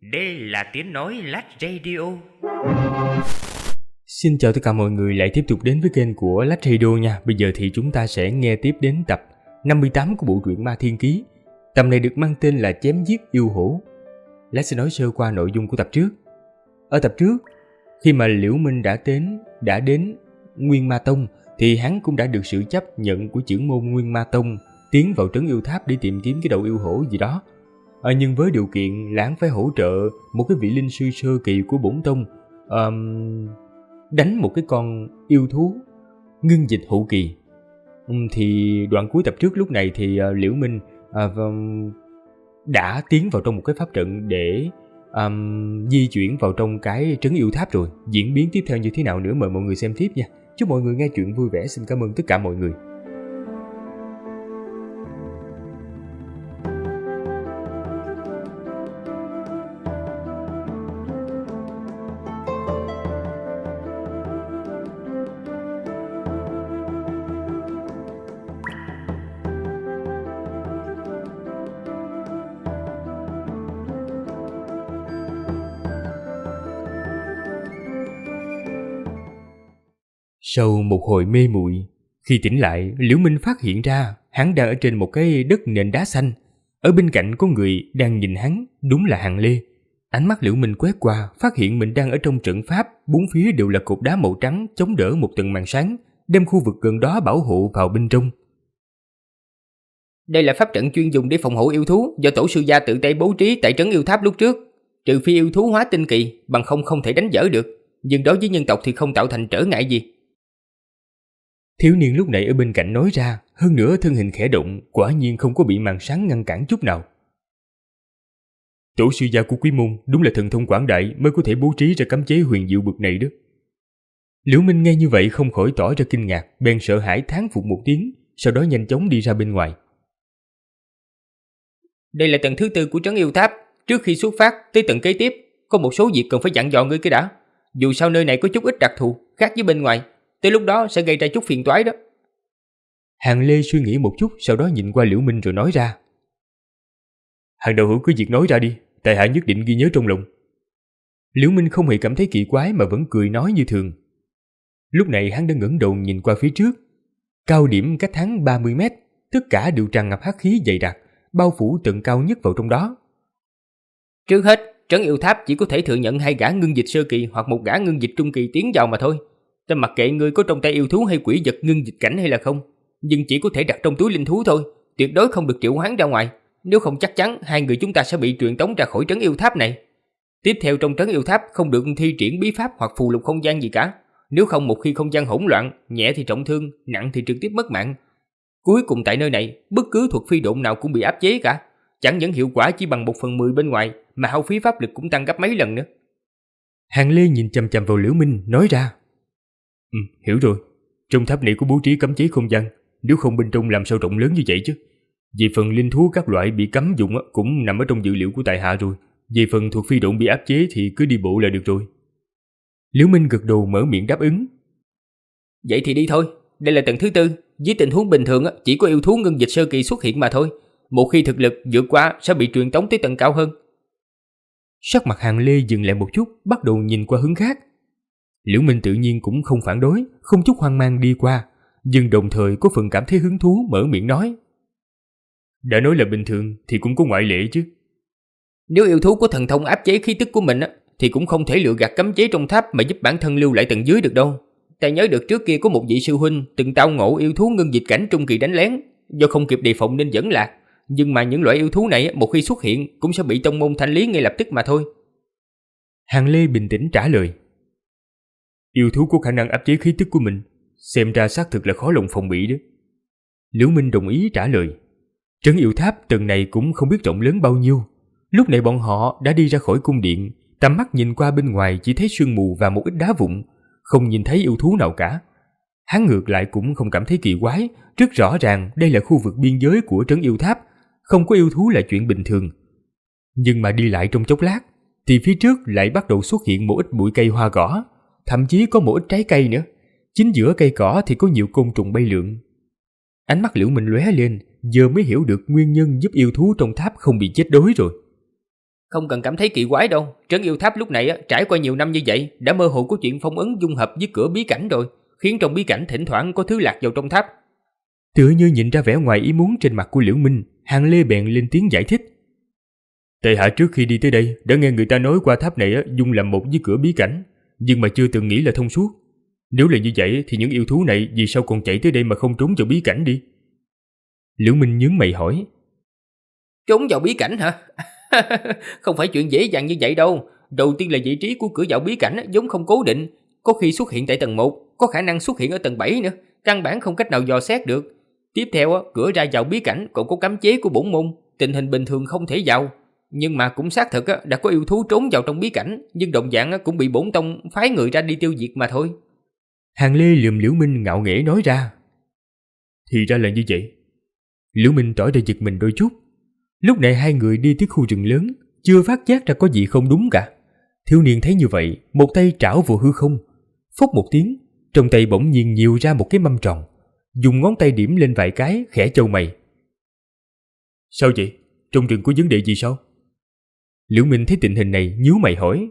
Đây là tiếng nói Lách Radio. Xin chào tất cả mọi người lại tiếp tục đến với kênh của Lách Radio nha. Bây giờ thì chúng ta sẽ nghe tiếp đến tập 58 của bộ truyện Ma Thiên Ký. Tập này được mang tên là Chém Giết Yêu Hổ. Lách sẽ nói sơ qua nội dung của tập trước. Ở tập trước, khi mà Liễu Minh đã đến Nguyên Ma Tông thì hắn cũng đã được sự chấp nhận của trưởng môn Nguyên Ma Tông tiến vào trấn yêu tháp để tìm kiếm cái đầu yêu hổ gì đó. Nhưng với điều kiện là hắn phải hỗ trợ một cái vị linh sư sơ kỳ của bổn tông đánh một cái con yêu thú ngưng dịch hậu kỳ. Thì đoạn cuối tập trước lúc này thì Liễu Minh đã tiến vào trong một cái pháp trận để di chuyển vào trong cái trấn yêu tháp rồi. Diễn biến tiếp theo như thế nào nữa mời mọi người xem tiếp nha. Chúc mọi người nghe chuyện vui vẻ. Xin cảm ơn tất cả mọi người. Sau một hồi mê muội, khi tỉnh lại, Liễu Minh phát hiện ra hắn đang ở trên một cái đất nền đá xanh. Ở bên cạnh có người đang nhìn hắn, đúng là Hàng Lê. Ánh mắt Liễu Minh quét qua, phát hiện mình đang ở trong trận pháp, bốn phía đều là cột đá màu trắng chống đỡ một tầng màn sáng, đem khu vực gần đó bảo hộ vào bên trong. Đây là pháp trận chuyên dùng để phòng hộ yêu thú do tổ sư gia tự tay bố trí tại trấn yêu tháp lúc trước. Trừ phi yêu thú hóa tinh kỳ, bằng không thể đánh vỡ được, nhưng đối với nhân tộc thì không tạo thành trở ngại gì. Thiếu niên lúc nãy ở bên cạnh nói ra, hơn nữa thân hình khẽ động, quả nhiên không có bị màn sáng ngăn cản chút nào. Tổ sư gia của Quý Môn đúng là thần thông quảng đại mới có thể bố trí ra cấm chế huyền diệu bực này đó. Liễu Minh nghe như vậy không khỏi tỏ ra kinh ngạc, bèn sợ hãi thán phục một tiếng, sau đó nhanh chóng đi ra bên ngoài. Đây là tầng thứ 4 của trấn yêu tháp, trước khi xuất phát tới tầng kế tiếp, có một số việc cần phải dặn dò ngươi cái đã. Dù sao nơi này có chút ít đặc thù, khác với bên ngoài, tới lúc đó sẽ gây ra chút phiền toái đó. Hàng Lê suy nghĩ một chút, sau đó nhìn qua Liễu Minh rồi nói ra. Hàng đạo hữu cứ việc nói ra đi, tại hạ nhất định ghi nhớ trong lòng. Liễu Minh không hề cảm thấy kỳ quái mà vẫn cười nói như thường. Lúc này hắn đã ngẩng đầu nhìn qua phía trước. Cao điểm cách hắn 30 mét, tất cả đều tràn ngập hắc khí dày đặc, bao phủ tận cao nhất vào trong đó. Trước hết, trấn yêu tháp chỉ có thể thừa nhận 2 gã ngưng dịch sơ kỳ hoặc 1 gã ngưng dịch trung kỳ tiến vào mà thôi. Ta mặc kệ ngươi có trong tay yêu thú hay quỷ vật ngưng dịch cảnh hay là không, nhưng chỉ có thể đặt trong túi linh thú thôi, tuyệt đối không được triệu hoán ra ngoài, nếu không chắc chắn 2 người chúng ta sẽ bị truyền tống ra khỏi trấn yêu tháp này. Tiếp theo trong trấn yêu tháp không được thi triển bí pháp hoặc phù lục không gian gì cả, nếu không một khi không gian hỗn loạn, nhẹ thì trọng thương, nặng thì trực tiếp mất mạng. Cuối cùng tại nơi này, bất cứ thuật phi độn nào cũng bị áp chế cả, chẳng những hiệu quả chỉ bằng 1/10 bên ngoài, mà hao phí pháp lực cũng tăng gấp mấy lần nữa. Hàng Lê nhìn chằm chằm vào Liễu Minh, nói ra. Hiểu rồi. Trong tháp này có bố trí cấm chế không gian, nếu không bên trong làm sao rộng lớn như vậy chứ. Về phần linh thú các loại bị cấm dùng cũng nằm ở trong dữ liệu của tại hạ rồi. Về phần thuật phi độn bị áp chế thì cứ đi bộ là được rồi. Liễu Minh gật đầu mở miệng đáp ứng. Vậy thì đi thôi, đây là tầng thứ 4, với tình huống bình thường chỉ có yêu thú ngưng dịch sơ kỳ xuất hiện mà thôi. Một khi thực lực vượt qua sẽ bị truyền tống tới tầng cao hơn. Sắc mặt Hàng Lê dừng lại một chút, bắt đầu nhìn qua hướng khác. Liễu Minh tự nhiên cũng không phản đối, không chút hoang mang đi qua, nhưng đồng thời có phần cảm thấy hứng thú mở miệng nói. Đã nói là bình thường thì cũng có ngoại lệ chứ. Nếu yêu thú có thần thông áp chế khí tức của mình thì cũng không thể lừa gạt cấm chế trong tháp mà giúp bản thân lưu lại tầng dưới được đâu. Ta nhớ được trước kia có một vị sư huynh từng tao ngộ yêu thú ngưng dịch cảnh trung kỳ đánh lén, do không kịp đề phòng nên dẫn lạc. Nhưng mà những loại yêu thú này một khi xuất hiện cũng sẽ bị tông môn thanh lý ngay lập tức mà thôi. Hàng Lê bình tĩnh trả lời. Yêu thú có khả năng áp chế khí tức của mình, xem ra xác thực là khó lòng phòng bị đó. Liễu Minh đồng ý trả lời. Trấn yêu tháp tầng này cũng không biết rộng lớn bao nhiêu. Lúc này bọn họ đã đi ra khỏi cung điện, tầm mắt nhìn qua bên ngoài chỉ thấy sương mù và một ít đá vụn, không nhìn thấy yêu thú nào cả. Hắn ngược lại cũng không cảm thấy kỳ quái, rất rõ ràng đây là khu vực biên giới của trấn yêu tháp, không có yêu thú là chuyện bình thường. Nhưng mà đi lại trong chốc lát, thì phía trước lại bắt đầu xuất hiện một ít bụi cây hoa cỏ, thậm chí có một ít trái cây nữa. Chính giữa cây cỏ thì có nhiều côn trùng bay lượn. Ánh mắt Liễu Minh lóe lên, giờ mới hiểu được nguyên nhân giúp yêu thú trong tháp không bị chết đói rồi. Không cần cảm thấy kỳ quái đâu, trấn yêu tháp lúc này trải qua nhiều năm như vậy đã mơ hồ có chuyện phong ấn dung hợp với cửa bí cảnh rồi, khiến trong bí cảnh thỉnh thoảng có thứ lạc vào trong tháp. Tựa như nhìn ra vẻ ngoài ý muốn trên mặt của Liễu Minh, Hàng Lê bèn lên tiếng giải thích. Tại hạ trước khi đi tới đây đã nghe người ta nói qua tháp này dung làm một với cửa bí cảnh, nhưng mà chưa từng nghĩ là thông suốt. Nếu là như vậy thì những yêu thú này vì sao còn chạy tới đây mà không trốn vào bí cảnh đi? Liễu Minh nhướng mày hỏi. Trốn vào bí cảnh hả? Không phải chuyện dễ dàng như vậy đâu. Đầu tiên là vị trí của cửa vào bí cảnh vốn không cố định, có khi xuất hiện tại tầng 1, có khả năng xuất hiện ở tầng 7 nữa, căn bản không cách nào dò xét được. Tiếp theo cửa ra vào bí cảnh còn có cấm chế của bổn môn, tình hình bình thường không thể vào. Nhưng mà cũng xác thực đã có yêu thú trốn vào trong bí cảnh, nhưng đồng dạng cũng bị bổn tông phái người ra đi tiêu diệt mà thôi. Hàng Lê lườm Liễu Minh ngạo nghễ nói ra. Thì ra là như vậy. Liễu Minh tỏ ra giật mình đôi chút. Lúc này hai người đi tới khu rừng lớn, chưa phát giác ra có gì không đúng cả. Thiếu niên thấy như vậy, một tay trảo vào hư không, phốc một tiếng, trong tay bỗng nhiên nhiều ra một cái mâm tròn, dùng ngón tay điểm lên vài cái, khẽ chau mày. Sao vậy? Trong rừng có vấn đề gì sao? Liễu Minh thấy tình hình này nhíu mày hỏi.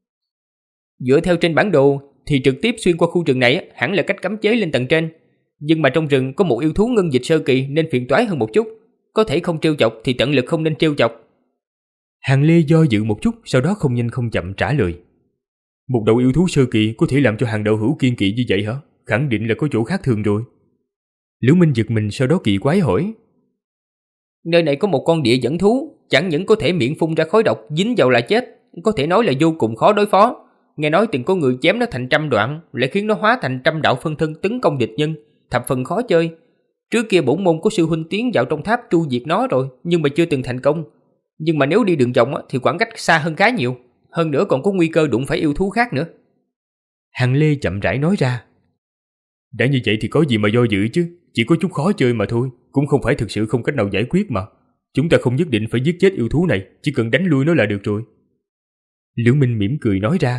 Dựa theo trên bản đồ thì trực tiếp xuyên qua khu rừng này hẳn là cách cấm chế lên tầng trên, nhưng mà trong rừng có một yêu thú ngân dịch sơ kỳ nên phiền toái hơn một chút, có thể không trêu chọc thì tận lực không nên trêu chọc. Hàng Lê do dự một chút, sau đó không nhanh không chậm trả lời. Một đầu yêu thú sơ kỳ có thể làm cho hàng đạo hữu kiên kỵ như vậy hả? Khẳng định là có chỗ khác thường rồi. Liễu Minh giật mình, sau đó kỳ quái hỏi. Nơi này có một con địa dẫn thú, chẳng những có thể miệng phun ra khói độc dính vào là chết, có thể nói là vô cùng khó đối phó. Nghe nói từng có người chém nó thành trăm đoạn, lại khiến nó hóa thành trăm đạo phân thân tấn công địch nhân, thập phần khó chơi. Trước kia bổn môn có sư huynh tiến vào trong tháp tru diệt nó rồi, nhưng mà chưa từng thành công. Nhưng mà nếu đi đường vòng thì khoảng cách xa hơn khá nhiều, hơn nữa còn có nguy cơ đụng phải yêu thú khác nữa. Hàng Lê chậm rãi nói ra. Đã như vậy thì có gì mà do dự chứ, chỉ có chút khó chơi mà thôi, cũng không phải thực sự không cách nào giải quyết mà. Chúng ta không nhất định phải giết chết yêu thú này, chỉ cần đánh lui nó là được rồi. Liễu Minh mỉm cười nói ra.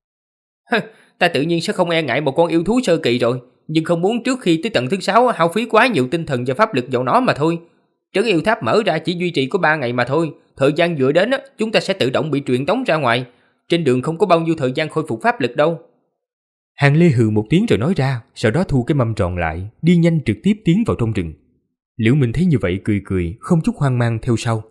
Ta tự nhiên sẽ không e ngại một con yêu thú sơ kỳ rồi, nhưng không muốn trước khi tới tầng thứ 6 hao phí quá nhiều tinh thần và pháp lực vào nó mà thôi. Trấn yêu tháp mở ra chỉ duy trì có 3 ngày mà thôi, thời gian vừa đến chúng ta sẽ tự động bị truyền tống ra ngoài, trên đường không có bao nhiêu thời gian khôi phục pháp lực đâu. Hàng Lê hừ một tiếng rồi nói ra, sau đó thu cái mâm tròn lại, đi nhanh trực tiếp tiến vào trong rừng. Liễu Minh thấy như vậy cười cười, không chút hoang mang theo sau.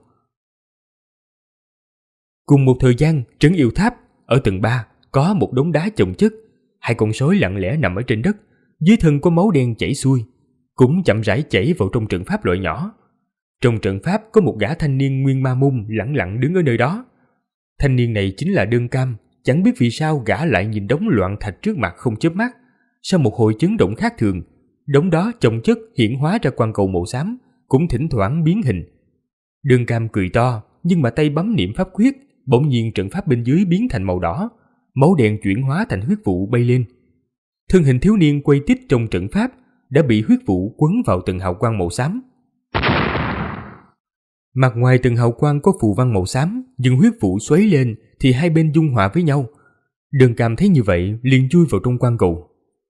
Cùng một thời gian, trấn yêu tháp ở tầng 3 có một đống đá chồng chất, hai con sói lặng lẽ nằm ở trên đất, dưới thân có máu đen chảy xuôi, cũng chậm rãi chảy vào trong trận pháp loại nhỏ. Trong trận pháp có một gã thanh niên nguyên ma môn lặng lặng đứng ở nơi đó. Thanh niên này chính là Đơn Cam, chẳng biết vì sao gã lại nhìn đống loạn thạch trước mặt không chớp mắt. Sau một hồi chấn động khác thường, đống đó chồng chất hiển hóa ra quang cầu màu xám, cũng thỉnh thoảng biến hình. Đơn Cam cười to, nhưng mà tay bấm niệm pháp quyết, bỗng nhiên trận pháp bên dưới biến thành màu đỏ, máu đen chuyển hóa thành huyết vụ bay lên. Thân hình thiếu niên quay tít trong trận pháp đã bị huyết vụ quấn vào tầng hào quang màu xám. Mặt ngoài tầng hào quang có phù văn màu xám, nhưng huyết vụ xoáy lên thì hai bên dung hòa với nhau. Đơn Cam thấy như vậy liền chui vào trong quang cầu.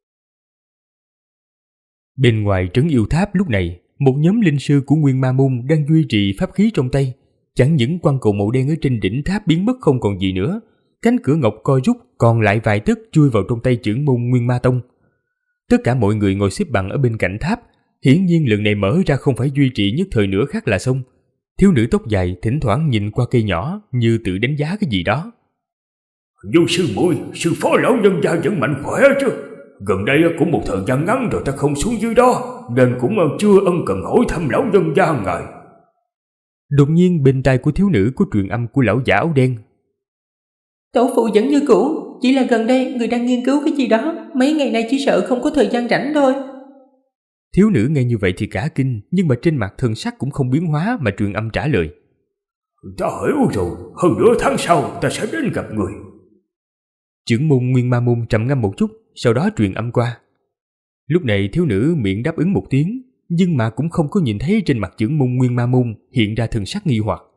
Bên ngoài trấn yêu tháp lúc này, một nhóm linh sư của Nguyên Ma Môn đang duy trì pháp khí trong tay. Chẳng những quang cầu màu đen ở trên đỉnh tháp biến mất không còn gì nữa, cánh cửa ngọc co rút, còn lại vài tấc chui vào trong tay trưởng môn Nguyên Ma Tông. Tất cả mọi người ngồi xếp bằng ở bên cạnh tháp, hiển nhiên lần này mở ra không phải duy trì nhất thời nữa khác là xong. Thiếu nữ tóc dài thỉnh thoảng nhìn qua cây nhỏ như tự đánh giá cái gì đó. Vô sư muội, sư phó lão nhân gia vẫn mạnh khỏe chứ? Gần đây cũng một thời gian ngắn rồi ta không xuống dưới đó, nên cũng chưa ân cần hỏi thăm lão nhân gia ngài. Đột nhiên bên tai của thiếu nữ có truyền âm của lão giả áo đen. Tổ phụ vẫn như cũ, chỉ là gần đây người đang nghiên cứu cái gì đó, mấy ngày nay chỉ sợ không có thời gian rảnh thôi. Thiếu nữ nghe như vậy thì cả kinh, nhưng mà trên mặt thần sắc cũng không biến hóa mà truyền âm trả lời. Ta hiểu rồi, hơn nửa tháng sau ta sẽ đến gặp người. Trưởng môn Nguyên Ma Môn trầm ngâm một chút, sau đó truyền âm qua. Lúc này thiếu nữ miệng đáp ứng một tiếng, nhưng mà cũng không có nhìn thấy trên mặt trưởng môn Nguyên Ma Môn hiện ra thần sắc nghi hoặc.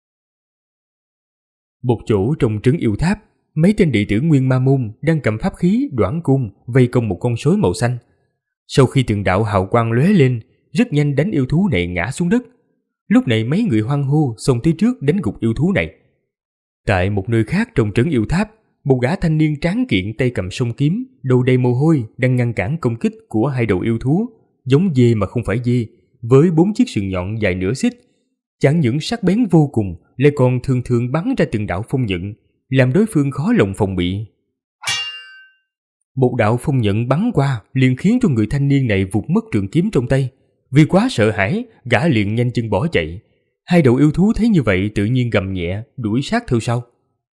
Một chỗ trong trấn yêu tháp, mấy tên đệ tử Nguyên Ma Môn đang cầm pháp khí đoản cung vây công một con sói màu xanh. Sau khi từng đạo hào quang lóe lên, rất nhanh đánh yêu thú này ngã xuống đất. Lúc này mấy người hoan hô xông tới trước đánh gục yêu thú này. Tại một nơi khác trong trấn yêu tháp, một gã thanh niên tráng kiện tay cầm song kiếm, đầu đầy mồ hôi đang ngăn cản công kích của hai đầu yêu thú, giống dê mà không phải dê, với 4 chiếc sừng nhọn dài nửa xích. Chẳng những sắc bén vô cùng, lại còn thường thường bắn ra từng đạo phong nhận, làm đối phương khó lòng phòng bị. Một đạo phong nhận bắn qua liền khiến cho người thanh niên này vụt mất trường kiếm trong tay. Vì quá sợ hãi, gã liền nhanh chân bỏ chạy. Hai đầu yêu thú thấy như vậy tự nhiên gầm nhẹ, đuổi sát theo sau.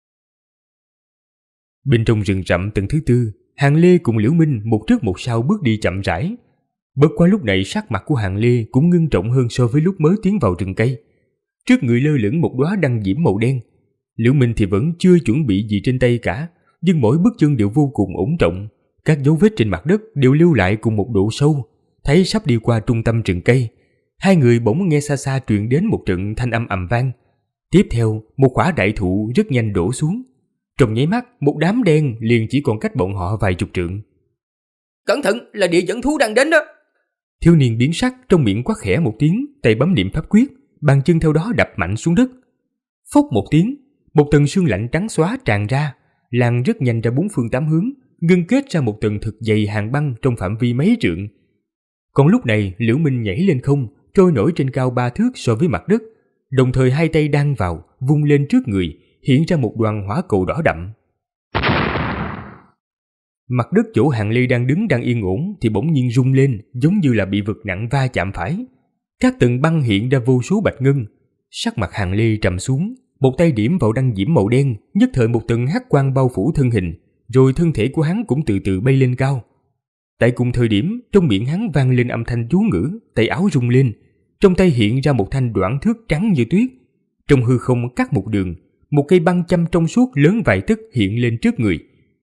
Bên trong rừng rậm tầng thứ 4, Hàng Lê cùng Liễu Minh một trước một sau bước đi chậm rãi. Bất quá lúc này sắc mặt của Hàng Lê cũng ngưng trọng hơn so với lúc mới tiến vào rừng cây. Trước người lơ lửng một đóa đăng diễm màu đen. Liễu Minh thì vẫn chưa chuẩn bị gì trên tay cả, nhưng mỗi bước chân đều vô cùng ổn trọng. Các dấu vết trên mặt đất đều lưu lại cùng một độ sâu. Thấy sắp đi qua trung tâm rừng cây, hai người bỗng nghe xa xa truyền đến một trận thanh âm ầm vang. Tiếp theo, một quả đại thụ rất nhanh đổ xuống. Trong nháy mắt, một đám đen liền chỉ còn cách bọn họ vài chục trượng. Cẩn thận, là địa dẫn thú đang đến đó. Thiếu niên biến sắc, trong miệng quát khẽ một tiếng, tay bấm niệm pháp quyết, bàn chân theo đó đập mạnh xuống đất. Phốc một tiếng, một tầng sương lạnh trắng xóa tràn ra, lan rất nhanh ra 4 phương 8 hướng, ngưng kết ra một tầng thực dày hàng băng trong phạm vi mấy trượng. Còn lúc này, Liễu Minh nhảy lên không, trôi nổi trên cao 3 thước so với mặt đất, đồng thời hai tay đan vào, vung lên trước người, hiện ra một đoàn hỏa cầu đỏ đậm. Mặt đất chỗ Hàng Lê đang đứng đang yên ổn thì bỗng nhiên rung lên, giống như là bị vật nặng va chạm phải. Các tầng băng hiện ra vô số bạch ngân. Sắc mặt Hàng Lê trầm xuống, một tay điểm vào đăng diễm màu đen, nhất thời một tầng hắc quang bao phủ thân hình, rồi thân thể của hắn cũng từ từ bay lên cao. Tại cùng thời điểm, trong miệng hắn vang lên âm thanh chú ngữ, tay áo rung lên, trong tay hiện ra một thanh đoạn thước trắng như tuyết. Trong hư không cắt một đường, một cây băng châm trong suốt lớn vài tấc hiện lên trước người.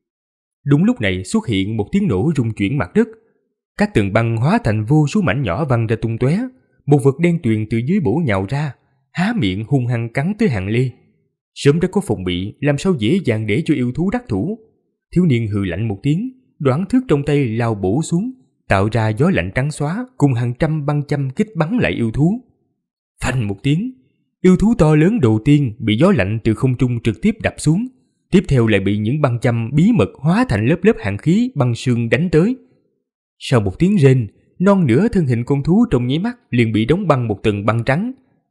Đúng lúc này xuất hiện một tiếng nổ rung chuyển mặt đất. Các tầng băng hóa thành vô số mảnh nhỏ văng ra tung tóe. Một vật đen tuyền từ dưới bổ nhào ra, há miệng hung hăng cắn tới Hàng Lê. Sớm đã có phòng bị, làm sao dễ dàng để cho yêu thú đắc thủ. Thiếu niên hừ lạnh một tiếng, đoạn thước trong tay lao bổ xuống, tạo ra gió lạnh trắng xóa cùng hàng trăm băng châm kích bắn lại yêu thú. Phanh một tiếng, yêu thú to lớn đầu tiên bị gió lạnh từ không trung trực tiếp đập xuống, tiếp theo lại bị những băng châm bí mật hóa thành lớp lớp hàn khí băng sương đánh tới. Sau một tiếng rên, non nửa thân hình con thú trong nháy mắt liền bị đóng băng một tầng băng trắng.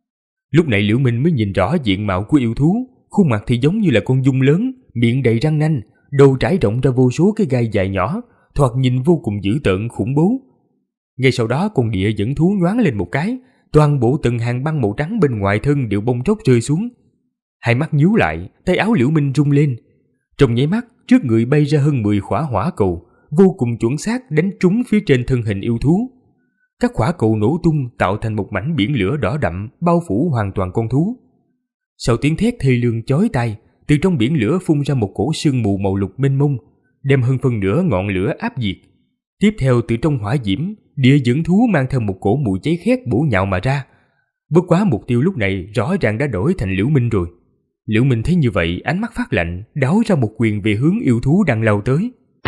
Lúc này Liễu Minh mới nhìn rõ diện mạo của yêu thú, khuôn mặt thì giống như là con giun lớn, miệng đầy răng nanh, đầu trải rộng ra vô số cái gai dài nhỏ, thoạt nhìn vô cùng dữ tợn khủng bố. Ngay sau đó con địa dẫn thú nhoáng lên một cái, toàn bộ tầng hàng băng màu trắng bên ngoài thân đều bông tróc rơi xuống. Hai mắt nhíu lại, tay áo Liễu Minh rung lên. Trong nháy mắt, trước người bay ra hơn 10 quả hỏa cầu, vô cùng chuẩn xác đánh trúng phía trên thân hình yêu thú. Các quả cầu nổ tung tạo thành một mảnh biển lửa đỏ đậm bao phủ hoàn toàn con thú. Sau tiếng thét thê lương chói tai, từ trong biển lửa phun ra một cổ sương mù màu lục mênh mông, đem hơn phân nửa ngọn lửa áp diệt. Tiếp theo từ trong hỏa diễm, địa dẫn thú mang theo một cổ mùi cháy khét bổ nhào mà ra. Bất quá mục tiêu lúc này rõ ràng đã đổi thành Liễu Minh rồi. Liễu Minh thấy như vậy, ánh mắt phát lạnh, đáo ra một quyền về hướng yêu thú đang lao tới.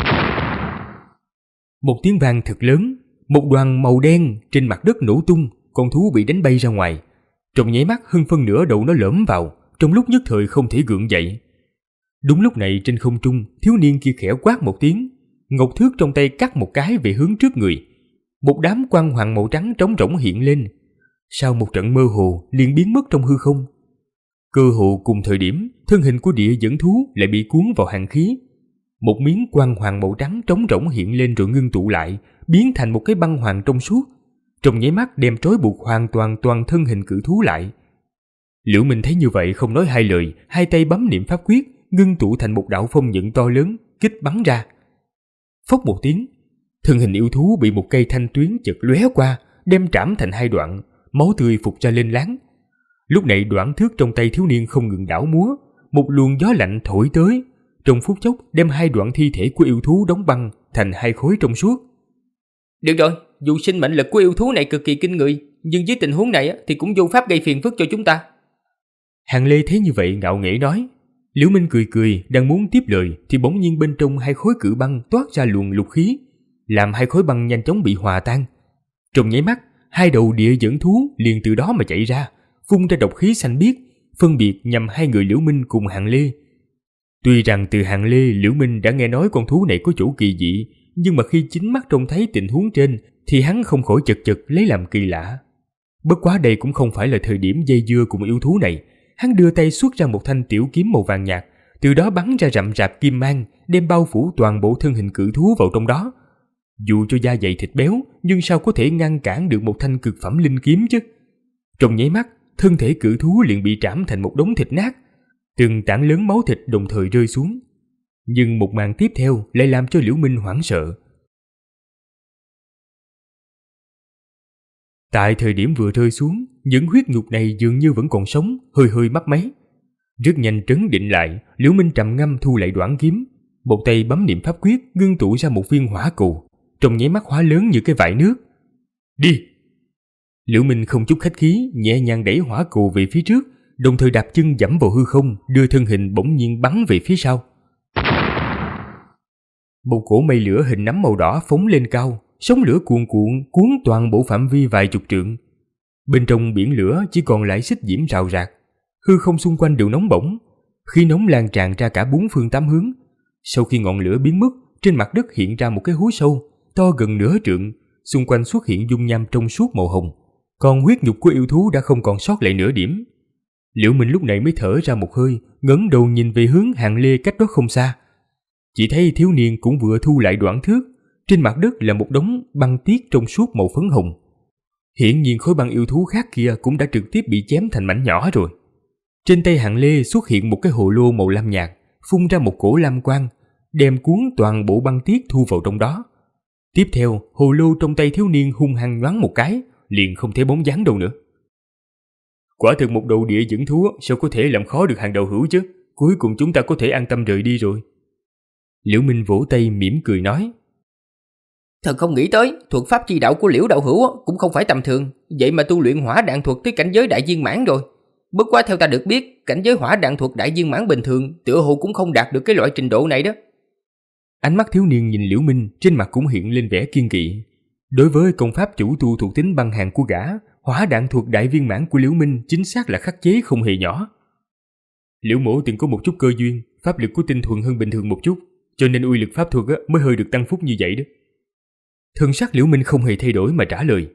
Một tiếng vang thật lớn, một đoàn màu đen trên mặt đất nổ tung, con thú bị đánh bay ra ngoài. Trong nháy mắt hơn phân nửa đầu nó lõm vào, trong lúc nhất thời không thể gượng dậy. Đúng lúc này trên không trung, thiếu niên kia khẽ quát một tiếng, ngọc thước trong tay cắt một cái về hướng trước người. Một đám quang hoàng màu trắng trống rỗng hiện lên, sau một trận mơ hồ liền biến mất trong hư không. Cơ hồ cùng thời điểm, thân hình của địa dẫn thú lại bị cuốn vào hàn khí. Một miếng quang hoàng màu trắng trống rỗng hiện lên rồi ngưng tụ lại, biến thành một cái băng hoàng trong suốt, trong nháy mắt đem trói buộc hoàn toàn toàn thân hình cự thú lại. Liễu Minh thấy như vậy không nói hai lời, hai tay bấm niệm pháp quyết, ngưng tụ thành một đạo phong nhận to lớn, kích bắn ra. Phốc một tiếng, thân hình yêu thú bị một cây thanh tuyến chật lóe qua, đem trảm thành hai đoạn, máu tươi phụt ra lên láng. Lúc này đoạn thước trong tay thiếu niên không ngừng đảo múa, một luồng gió lạnh thổi tới, trong phút chốc đem hai đoạn thi thể của yêu thú đóng băng thành hai khối trong suốt. Được rồi, dù sinh mệnh lực của yêu thú này cực kỳ kinh người, nhưng dưới tình huống này thì cũng vô pháp gây phiền phức cho chúng ta. Hàng Lê thấy như vậy ngạo nghễ nói. Liễu Minh cười cười, đang muốn tiếp lời thì bỗng nhiên bên trong hai khối cự băng toát ra luồng lục khí, làm hai khối băng nhanh chóng bị hòa tan. Trong nháy mắt, hai đầu địa dẫn thú liền từ đó mà chạy ra, phun ra độc khí xanh biếc, phân biệt nhằm hai người Liễu Minh cùng Hạng Lê. Tuy rằng từ Hạng Lê, Liễu Minh đã nghe nói con thú này có chỗ kỳ dị, nhưng mà khi chính mắt trông thấy tình huống trên thì hắn không khỏi chật chật lấy làm kỳ lạ. Bất quá đây cũng không phải là thời điểm dây dưa cùng yêu thú này. Hắn đưa tay xuất ra một thanh tiểu kiếm màu vàng nhạt, từ đó bắn ra rậm rạp kim mang, đem bao phủ toàn bộ thân hình cự thú vào trong đó. Dù cho da dày thịt béo, nhưng sao có thể ngăn cản được một thanh cực phẩm linh kiếm chứ? Trong nháy mắt, thân thể cự thú liền bị trảm thành một đống thịt nát, từng tảng lớn máu thịt đồng thời rơi xuống. Nhưng một màn tiếp theo lại làm cho Liễu Minh hoảng sợ. Tại thời điểm vừa rơi xuống, những huyết nhục này dường như vẫn còn sống, hơi hơi mấp máy. Rất nhanh trấn định lại, Liễu Minh trầm ngâm thu lại đoản kiếm, một tay bấm niệm pháp quyết ngưng tụ ra một viên hỏa cù, trong nháy mắt hóa lớn như cái vại nước. Đi! Liễu Minh không chút khách khí, nhẹ nhàng đẩy hỏa cù về phía trước, đồng thời đạp chân giẫm vào hư không, đưa thân hình bỗng nhiên bắn về phía sau. Một cỗ mây lửa hình nắm màu đỏ phóng lên cao, sóng lửa cuồn cuộn cuốn toàn bộ phạm vi vài chục trượng. Bên trong biển lửa chỉ còn lại xích diễm rào rạc, hư không xung quanh đều nóng bỏng, khí nóng lan tràn ra cả bốn phương tám hướng. Sau khi ngọn lửa biến mất, trên mặt đất hiện ra một cái hố sâu to gần nửa trượng, xung quanh xuất hiện dung nham trong suốt màu hồng, còn huyết nhục của yêu thú đã không còn sót lại nửa điểm. Liễu Minh lúc này mới thở ra một hơi, ngẩng đầu nhìn về hướng Hạng Lê cách đó không xa. Chỉ thấy thiếu niên cũng vừa thu lại đoạn thước, trên mặt đất là một đống băng tiết trong suốt màu phấn hồng. Hiển nhiên khối băng yêu thú khác kia cũng đã trực tiếp bị chém thành mảnh nhỏ rồi. Trên tay Hạng Lê xuất hiện một cái hồ lô màu lam nhạt, phun ra một cổ lam quang, đem cuốn toàn bộ băng tiết thu vào trong đó. Tiếp theo, hồ lô trong tay thiếu niên hung hăng nhoáng một cái, liền không thấy bóng dáng đâu nữa. Quả thực một đầu địa dẫn thú sao có thể làm khó được hàng đầu hữu chứ? Cuối cùng chúng ta có thể an tâm rời đi rồi. Liễu Minh vỗ tay mỉm cười nói. Thật không nghĩ tới, thuật pháp chi đạo của Liễu đạo hữu cũng không phải tầm thường, vậy mà tu luyện hỏa đạn thuật tới cảnh giới đại viên mãn rồi. Bất quá theo ta được biết, cảnh giới hỏa đạn thuật đại viên mãn bình thường tựa hồ cũng không đạt được cái loại trình độ này đó. Ánh mắt thiếu niên nhìn Liễu Minh, trên mặt cũng hiện lên vẻ kiên kỵ. Đối với công pháp chủ tu thuộc tính băng hàn của gã, hỏa đạn thuật đại viên mãn của Liễu Minh chính xác là khắc chế không hề nhỏ. Liễu mỗ từng có một chút cơ duyên, pháp lực của tinh thuần hơn bình thường một chút, cho nên uy lực pháp thuật mới hơi được tăng phúc như vậy đó. Thân sắc Liễu Minh không hề thay đổi mà trả lời.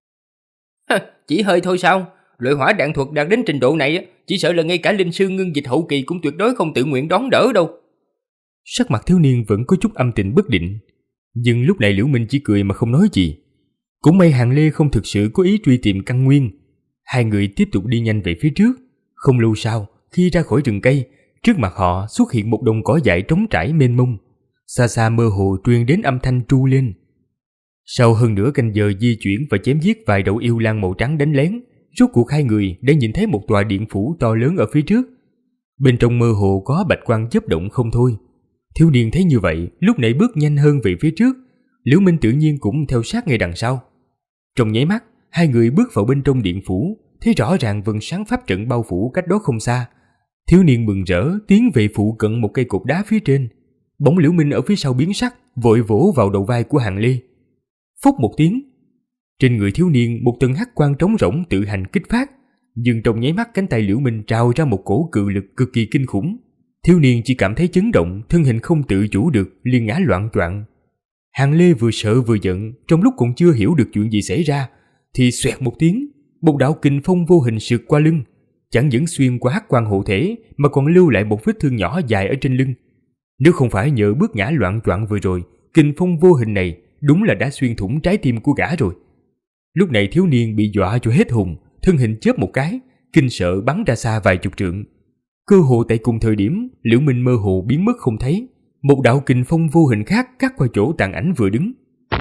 Chỉ hơi thôi sao? Loại hỏa đạn thuật đạt đến trình độ này, chỉ sợ là ngay cả linh sư ngưng dịch hậu kỳ cũng tuyệt đối không tự nguyện đón đỡ đâu. Sắc mặt thiếu niên vẫn có chút âm tình bất định, nhưng lúc này Liễu Minh chỉ cười mà không nói gì. Cũng may Hạng Lê không thực sự có ý truy tìm căn nguyên. Hai người tiếp tục đi nhanh về phía trước. Không lâu sau, khi ra khỏi rừng cây, trước mặt họ xuất hiện một đồng cỏ dại trống trải mênh mông. Xa xa mơ hồ truyền đến âm thanh tru lên. Sau hơn nửa canh giờ di chuyển và chém giết vài đầu yêu lang màu trắng đánh lén, rốt cuộc hai người đã nhìn thấy một tòa điện phủ to lớn ở phía trước. Bên trong mơ hồ có bạch quang chớp động không thôi. Thiếu niên thấy như vậy, lúc nãy bước nhanh hơn về phía trước. Liễu Minh tự nhiên cũng theo sát ngay đằng sau. Trong nháy mắt, hai người bước vào bên trong điện phủ, thấy rõ ràng vầng sáng pháp trận bao phủ cách đó không xa. Thiếu niên mừng rỡ tiến về phụ cận một cây cột đá phía trên. Bỗng Liễu Minh ở phía sau biến sắc, vội vỗ vào đầu vai của Hạng Lê. Phốc một tiếng, trên người thiếu niên một tầng hắc quang trống rỗng tự hành kích phát, nhưng trong nháy mắt cánh tay Liễu Minh trào ra một cổ cự lực cực kỳ kinh khủng. Thiếu niên chỉ cảm thấy chấn động, thân hình không tự chủ được liền ngã loạng choạng. Hạng Lê vừa sợ vừa giận, trong lúc còn chưa hiểu được chuyện gì xảy ra, thì xoẹt một tiếng, một đạo kình phong vô hình sượt qua lưng, chẳng những xuyên qua hắc quang hộ thể mà còn lưu lại một vết thương nhỏ dài ở trên lưng. Nếu không phải nhờ bước ngã loạng choạng vừa rồi, kình phong vô hình này đúng là đã xuyên thủng trái tim của gã rồi. Lúc này thiếu niên bị dọa cho hết hồn, thân hình chớp một cái, kinh sợ bắn ra xa vài chục trượng. Cơ hồ tại cùng thời điểm, Liễu Minh mơ hồ biến mất không thấy, một đạo kình phong vô hình khác cắt qua chỗ tàn ảnh vừa đứng.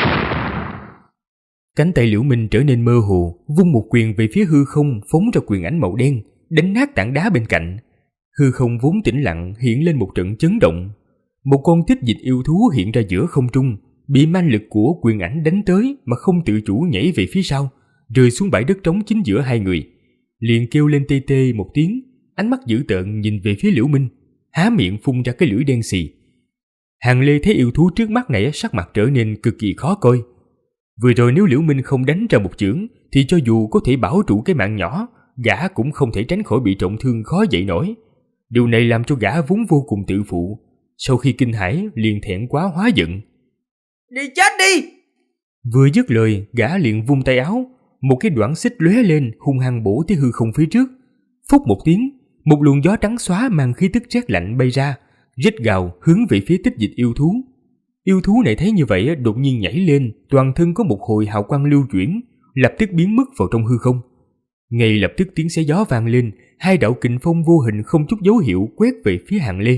Cánh tay Liễu Minh trở nên mơ hồ, vung một quyền về phía hư không, phóng ra quyền ảnh màu đen, đánh nát tảng đá bên cạnh. Hư không vốn tĩnh lặng hiện lên một trận chấn động. Một con tích dịch yêu thú hiện ra giữa không trung, bị man lực của quyền ảnh đánh tới mà không tự chủ nhảy về phía sau, rơi xuống bãi đất trống chính giữa hai người. Liền kêu lên tê tê một tiếng, ánh mắt dữ tợn nhìn về phía Liễu Minh, há miệng phun ra cái lưỡi đen xì. Hạng Lê thấy yêu thú trước mắt này sắc mặt trở nên cực kỳ khó coi. Vừa rồi nếu Liễu Minh không đánh ra một chưởng thì cho dù có thể bảo trụ cái mạng nhỏ, gã cũng không thể tránh khỏi bị trọng thương khó dậy nổi. Điều này làm cho gã vốn vô cùng tự phụ, sau khi kinh hãi liền thẹn quá hóa giận. Đi chết đi! Vừa dứt lời, gã liền vung tay áo, một cái đoạn xích lóe lên hung hăng bổ tới hư không phía trước. Phúc một tiếng, một luồng gió trắng xóa mang khí tức rét lạnh bay ra, rít gào hướng về phía Tích Dịch yêu thú. Yêu thú này thấy như vậy đột nhiên nhảy lên, toàn thân có một hồi hào quang lưu chuyển, lập tức biến mất vào trong hư không. Ngay lập tức tiếng xé gió vang lên, hai đạo kình phong vô hình không chút dấu hiệu quét về phía Hàng Lê.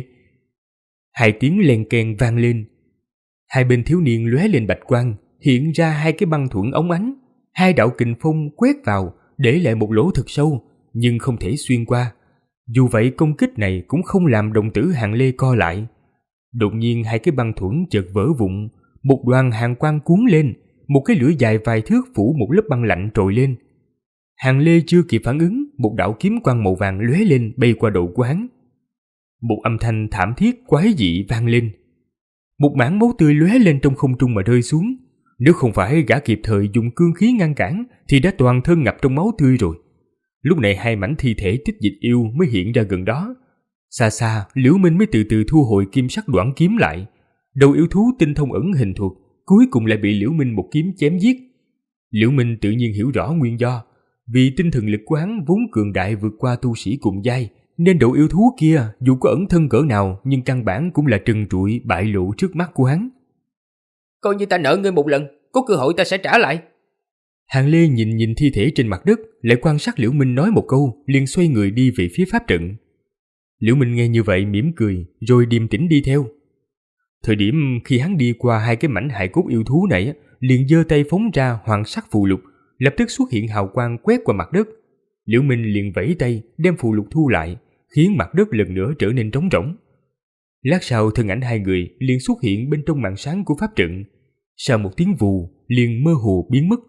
Hai tiếng len keng vang lên, hai bên thiếu niên lóe lên bạch quang, hiện ra hai cái băng thuẫn óng ánh. Hai đạo kình phong quét vào, để lại một lỗ thật sâu, nhưng không thể xuyên qua. Dù vậy công kích này cũng không làm đồng tử Hàng Lê co lại. Đột nhiên hai cái băng thuẫn chợt vỡ vụn, một đoàn hàn quang cuốn lên, một cái lưỡi dài vài thước phủ một lớp băng lạnh trồi lên. Hàng Lê chưa kịp phản ứng, một đạo kiếm quang màu vàng lóe lên bay qua đầu của hắn. Một âm thanh thảm thiết quái dị vang lên. Một mảng máu tươi lóe lên trong không trung mà rơi xuống. Nếu không phải gã kịp thời dùng cương khí ngăn cản thì đã toàn thân ngập trong máu tươi rồi. Lúc này hai mảnh thi thể Tích Dịch yêu mới hiện ra gần đó. Xa xa, Liễu Minh mới từ từ thu hồi kim sắc đoản kiếm lại. Đầu yêu thú tinh thông ẩn hình thuật, cuối cùng lại bị Liễu Minh một kiếm chém giết. Liễu Minh tự nhiên hiểu rõ nguyên do, vì tinh thần lực của hắn vốn cường đại vượt qua tu sĩ cùng giai, nên đầu yêu thú kia dù có ẩn thân cỡ nào nhưng căn bản cũng là trần trụi bại lộ trước mắt của hắn. Coi như ta nợ ngươi một lần, có cơ hội ta sẽ trả lại. Hàng Lê nhìn thi thể trên mặt đất, lại quan sát Liễu Minh nói một câu, liền xoay người đi về phía pháp trận. Liễu Minh nghe như vậy mỉm cười, rồi điềm tĩnh đi theo. Thời điểm khi hắn đi qua hai cái mảnh hài cốt yêu thú này, liền giơ tay phóng ra hoàng sắc phù lục, lập tức xuất hiện hào quang quét qua mặt đất. Liễu Minh liền vẫy tay đem phù lục thu lại, khiến mặt đất lần nữa trở nên trống rỗng. Lát sau thân ảnh hai người liền xuất hiện bên trong màn sáng của pháp trận. Sau một tiếng vù, liền mơ hồ biến mất.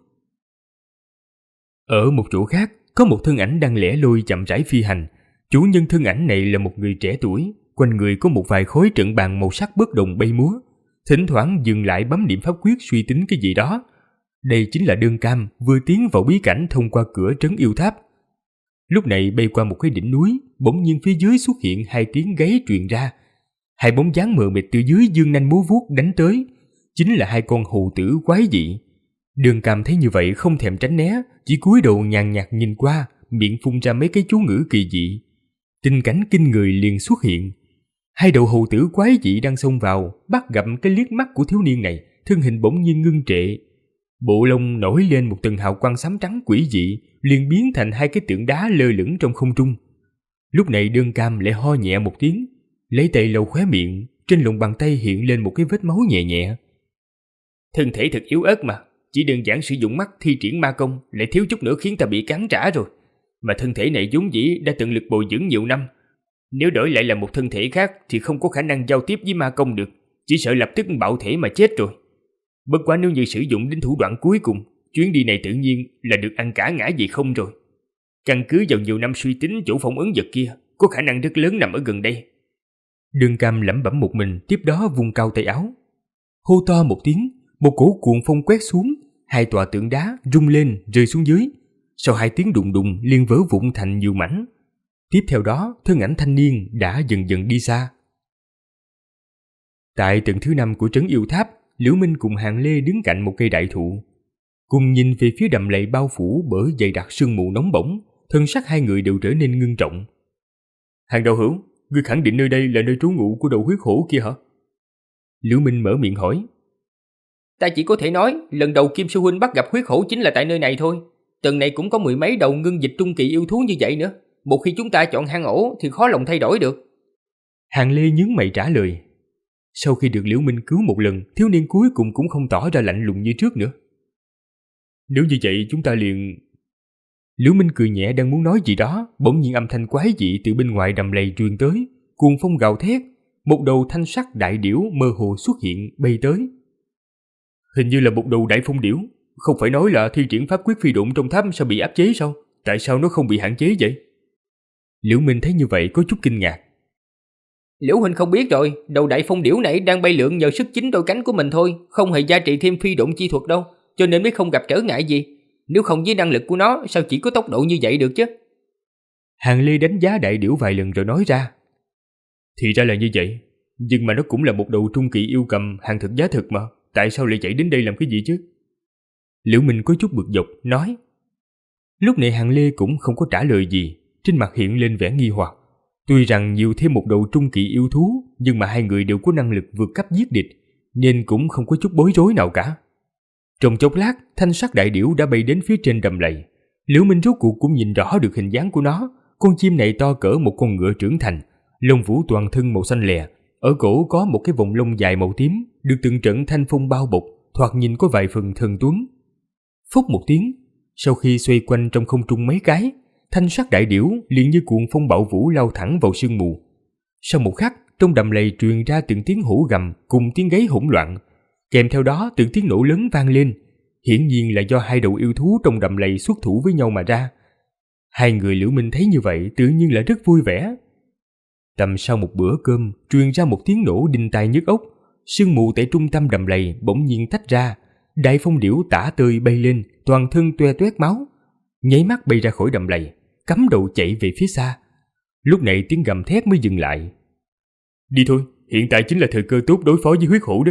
Ở một chỗ khác, có một thân ảnh đang lẻ loi chậm rãi phi hành. Chủ nhân thân ảnh này là một người trẻ tuổi, quanh người có một vài khối trận bàn màu sắc bất đồng bay múa, thỉnh thoảng dừng lại bấm niệm pháp quyết suy tính cái gì đó. Đây chính là Đơn Cam vừa tiến vào bí cảnh thông qua cửa trấn yêu tháp. Lúc này bay qua một cái đỉnh núi, bỗng nhiên phía dưới xuất hiện hai tiếng gáy truyền ra. Hai bóng dáng mờ mịt từ dưới dương nanh múa vuốt đánh tới, chính là hai con hầu tử quái dị. Đơn Cam thấy như vậy không thèm tránh né, chỉ cúi đầu nhàn nhạt nhìn qua, miệng phun ra mấy cái chú ngữ kỳ dị. Tình cảnh kinh người liền xuất hiện. Hai đầu hầu tử quái dị đang xông vào, bắt gặp cái liếc mắt của thiếu niên này, thân hình bỗng nhiên ngưng trệ. Bộ lông nổi lên một tầng hào quang xám trắng quỷ dị, liền biến thành hai cái tượng đá lơ lửng trong không trung. Lúc này Đơn Cam lại ho nhẹ một tiếng, lấy tay lau khóe miệng, trên lòng bàn tay hiện lên một cái vết máu nhẹ nhẹ. Thân thể thật yếu ớt mà, chỉ đơn giản sử dụng mắt thi triển ma công lại thiếu chút nữa khiến ta bị cắn trả rồi. Mà thân thể này vốn dĩ đã tận lực bồi dưỡng nhiều năm, nếu đổi lại là một thân thể khác thì không có khả năng giao tiếp với ma công được, chỉ sợ lập tức bạo thể mà chết rồi. Bất quá nếu như sử dụng đến thủ đoạn cuối cùng, chuyến đi này tự nhiên là được ăn cả ngã gì không rồi. Căn cứ vào nhiều năm suy tính chỗ phong ấn vật kia, có khả năng rất lớn nằm ở gần đây. Đơn Cam lẩm bẩm một mình, tiếp đó vung cao tay áo, hô to một tiếng, một cổ cuồng phong quét xuống, hai tòa tượng đá rung lên rơi xuống dưới. Sau hai tiếng đùng đùng liền vỡ vụn thành nhiều mảnh. Tiếp theo đó, thân ảnh thanh niên đã dần dần đi xa. Tại tầng thứ 5 của trấn yêu tháp, Liễu Minh cùng Hàng Lê đứng cạnh một cây đại thụ, cùng nhìn về phía đầm lầy bao phủ bởi dày đặc sương mù nóng bỏng. Thân sắc hai người đều trở nên ngưng trọng. Hàng đạo hữu, ngươi khẳng định nơi đây là nơi trú ngụ của đầu huyết hổ kia hả? Liễu Minh mở miệng hỏi. Ta chỉ có thể nói, lần đầu Kim sư huynh bắt gặp huyết hổ chính là tại nơi này thôi. Tuần này cũng có mười mấy đầu ngưng dịch trung kỳ yêu thú như vậy nữa. Một khi chúng ta chọn hang ổ thì khó lòng thay đổi được. Hàng Lê nhướng mày trả lời. Sau khi được Liễu Minh cứu một lần, thiếu niên cuối cùng cũng không tỏ ra lạnh lùng như trước nữa. Nếu như vậy chúng ta liền... Liễu Minh cười nhẹ đang muốn nói gì đó, bỗng nhiên âm thanh quái dị từ bên ngoài đầm lầy truyền tới, cuồng phong gào thét, một đầu thanh sắc đại điểu mơ hồ xuất hiện bay tới. Hình như là một đầu đại phong điểu, không phải nói là thi triển pháp quyết phi độn trong tháp sao bị áp chế sao? Tại sao nó không bị hạn chế vậy? Liễu Minh thấy như vậy có chút kinh ngạc. Liễu huynh không biết rồi, đầu đại phong điểu này đang bay lượn nhờ sức chính đôi cánh của mình thôi, không hề gia trị thêm phi độn chi thuật đâu, cho nên mới không gặp trở ngại gì. Nếu không với năng lực của nó, sao chỉ có tốc độ như vậy được chứ? Hàng Lê đánh giá đại điểu vài lần rồi nói ra. Thì ra là như vậy, nhưng mà nó cũng là một đầu trung kỳ yêu cầm hàng thực giá thực mà, tại sao lại chạy đến đây làm cái gì chứ? Liễu Minh có chút bực dọc, nói. Lúc này Hàng Lê cũng không có trả lời gì, trên mặt hiện lên vẻ nghi hoặc. Tuy rằng nhiều thêm một đầu trung kỳ yêu thú, nhưng mà hai người đều có năng lực vượt cấp giết địch, nên cũng không có chút bối rối nào cả. Trong chốc lát, thanh sắc đại điểu đã bay đến phía trên đầm lầy. Liễu Minh rốt cuộc cũng nhìn rõ được hình dáng của nó. Con chim này to cỡ một con ngựa trưởng thành, lông vũ toàn thân màu xanh lè, ở cổ có một cái vòng lông dài màu tím, được từng trận thanh phong bao bọc, thoạt nhìn có vài phần thần tuấn. Phúc một tiếng, sau khi xoay quanh trong không trung mấy cái, thanh sắc đại điểu liền như cuồng phong bạo vũ lao thẳng vào sương mù. Sau một khắc, trong đầm lầy truyền ra từng tiếng hổ gầm cùng tiếng gáy hỗn loạn, kèm theo đó từng tiếng nổ lớn vang lên. Hiển nhiên là do hai đầu yêu thú trong đầm lầy xuất thủ với nhau mà ra. Hai người Liễu Minh thấy như vậy tự nhiên là rất vui vẻ. Tầm sau một bữa cơm, truyền ra một tiếng nổ đinh tai nhức óc. Sương mù tại trung tâm đầm lầy bỗng nhiên tách ra, đại phong điểu tả tơi bay lên, toàn thân toe toét máu, nháy mắt bay ra khỏi đầm lầy, cắm đầu chạy về phía xa. Lúc này tiếng gầm thét mới dừng lại. Đi thôi, hiện tại chính là thời cơ tốt đối phó với huyết hổ đó.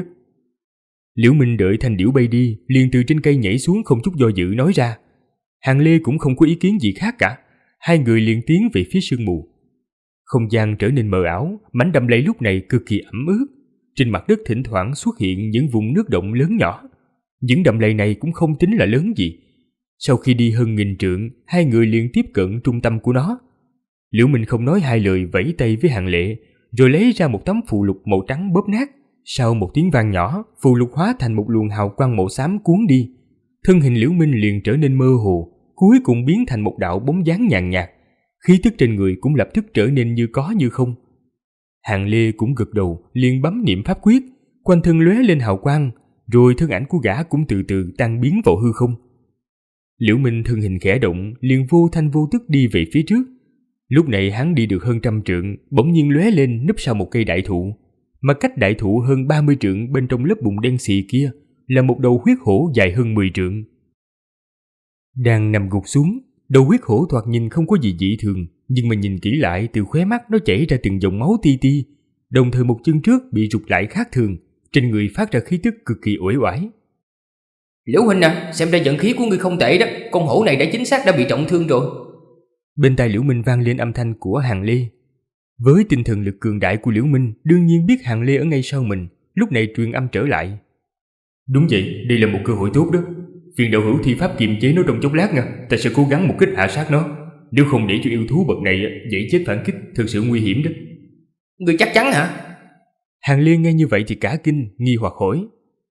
Liễu Minh đợi thanh điểu bay đi, liền từ trên cây nhảy xuống không chút do dự nói ra. Hàng Lê cũng không có ý kiến gì khác cả, hai người liền tiến về phía sương mù. Không gian trở nên mờ ảo, mảnh đầm lầy lúc này cực kỳ ẩm ướt. Trên mặt đất thỉnh thoảng xuất hiện những vùng nước động lớn nhỏ. Những đầm lầy này cũng không tính là lớn gì. Sau khi đi hơn 1000 trượng, hai người liền tiếp cận trung tâm của nó. Liễu Minh không nói hai lời vẫy tay với Hàng Lệ, rồi lấy ra một tấm phù lục màu trắng bóp nát. Sau một tiếng vang nhỏ, phù lục hóa thành một luồng hào quang màu xám cuốn đi. Thân hình Liễu Minh liền trở nên mơ hồ, cuối cùng biến thành một đạo bóng dáng nhàn nhạt. Khí tức trên người cũng lập tức trở nên như có như không. Hàng Lê cũng gật đầu, liền bấm niệm pháp quyết, quanh thân lóe lên hào quang, rồi thân ảnh của gã cũng từ từ tan biến vào hư không. Liễu Minh thân hình khẽ động, liền vô thanh vô tức đi về phía trước. Lúc này hắn đi được hơn 100 trượng, bỗng nhiên lóe lên núp sau một cây đại thụ, mà cách đại thụ hơn 30 trượng bên trong lớp bùn đen xì kia là một đầu huyết hổ dài hơn 10 trượng. Đang nằm gục xuống, đầu huyết hổ thoạt nhìn không có gì dị thường, nhưng mà nhìn kỹ lại, từ khóe mắt nó chảy ra từng dòng máu ti ti, đồng thời một chân trước bị rụt lại khác thường, trên người phát ra khí tức cực kỳ uể oải. Liễu huynh à, xem ra vận khí của ngươi không tệ đó, con hổ này đã chính xác đã bị trọng thương rồi. Bên tai Liễu Minh vang lên âm thanh của Hàng Lê. Với tinh thần lực cường đại của Liễu Minh, đương nhiên biết Hàng Lê ở ngay sau mình, lúc này truyền âm trở lại. Đúng vậy, đây là một cơ hội tốt đó. Phiền đạo hữu thi pháp kiềm chế nó trong chốc lát nha, ta sẽ cố gắng một kích hạ sát nó. Nếu không để cho yêu thú bậc này dễ chết phản kích, thực sự nguy hiểm đó. Ngươi chắc chắn hả? Hàng Lê nghe như vậy thì cả kinh, nghi hoặc hỏi.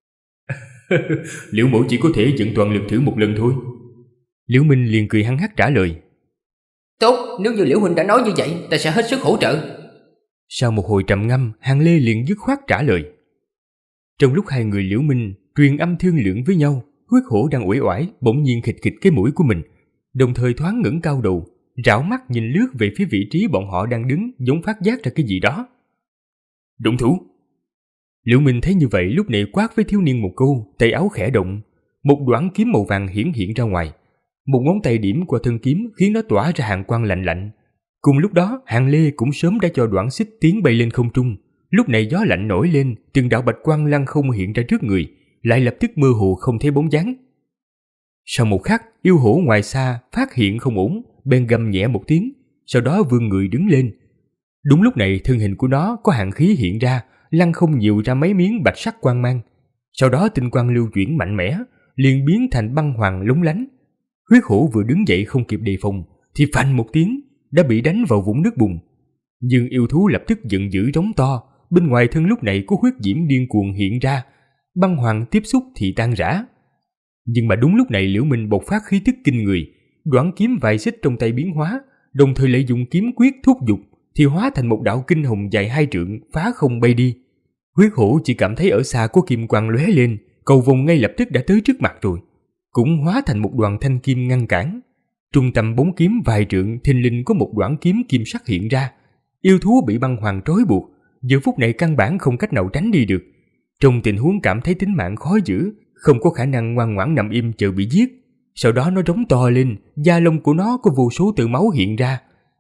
Liễu mẫu chỉ có thể dẫn toàn lực thử một lần thôi. Liễu Minh liền cười hăng hắc trả lời. Tốt, nếu như Liễu huynh đã nói như vậy, ta sẽ hết sức hỗ trợ. Sau một hồi trầm ngâm, Hàng Lê liền dứt khoát trả lời. Trong lúc hai người Liễu Minh truyền âm thương lượng với nhau, huyết hổ đang uể oải bỗng nhiên khịch khịch cái mũi của mình, đồng thời thoáng ngẩng cao đầu, rảo mắt nhìn lướt về phía vị trí bọn họ đang đứng, giống phát giác ra cái gì đó. Động thủ! Liễu Minh thấy như vậy lúc này quát với thiếu niên một câu, tay áo khẽ động, một đoạn kiếm màu vàng hiển hiện ra ngoài. Một ngón tay điểm qua thân kiếm khiến nó tỏa ra hàn quang lạnh lạnh. Cùng lúc đó, Hàng Lê cũng sớm đã cho đoạn xích tiến bay lên không trung. Lúc này gió lạnh nổi lên, từng đạo bạch quang lăng không hiện ra trước người, lại lập tức mơ hồ không thấy bóng dáng. Sau một khắc, yêu hổ ngoài xa phát hiện không ổn, bèn gầm nhẹ một tiếng, sau đó vươn người đứng lên. Đúng lúc này, thân hình của nó có hàn khí hiện ra, lăng không nhiều ra mấy miếng bạch sắc quang mang. Sau đó tinh quang lưu chuyển mạnh mẽ, liền biến thành băng hoàng lóng lánh. Huyết hổ vừa đứng dậy không kịp đề phòng, thì phanh một tiếng đã bị đánh vào vũng nước bùn. Nhưng yêu thú lập tức giận dữ rống to, bên ngoài thân lúc này có huyết diễm điên cuồng hiện ra, băng hoàng tiếp xúc thì tan rã. Nhưng mà đúng lúc này Liễu Minh bộc phát khí tức kinh người, đoạn kiếm vài xích trong tay biến hóa, đồng thời lại dùng kiếm quyết thúc giục, thì hóa thành một đạo kinh hồng dài 2 trượng phá không bay đi. Huyết hổ chỉ cảm thấy ở xa có kim quang lóe lên, cầu vồng ngay lập tức đã tới trước mặt rồi, cũng hóa thành một đoàn thanh kim ngăn cản. Trung tâm bóng kiếm vài trượng thình lình có một đoạn kiếm kim sắc hiện ra. Yêu thú bị băng hoàng trói buộc, giờ phút này căn bản không cách nào tránh đi được. Trong tình huống cảm thấy tính mạng khó giữ, không có khả năng ngoan ngoãn nằm im chờ bị giết. Sau đó nó rống to lên, da lông của nó có vô số tơ máu hiện ra,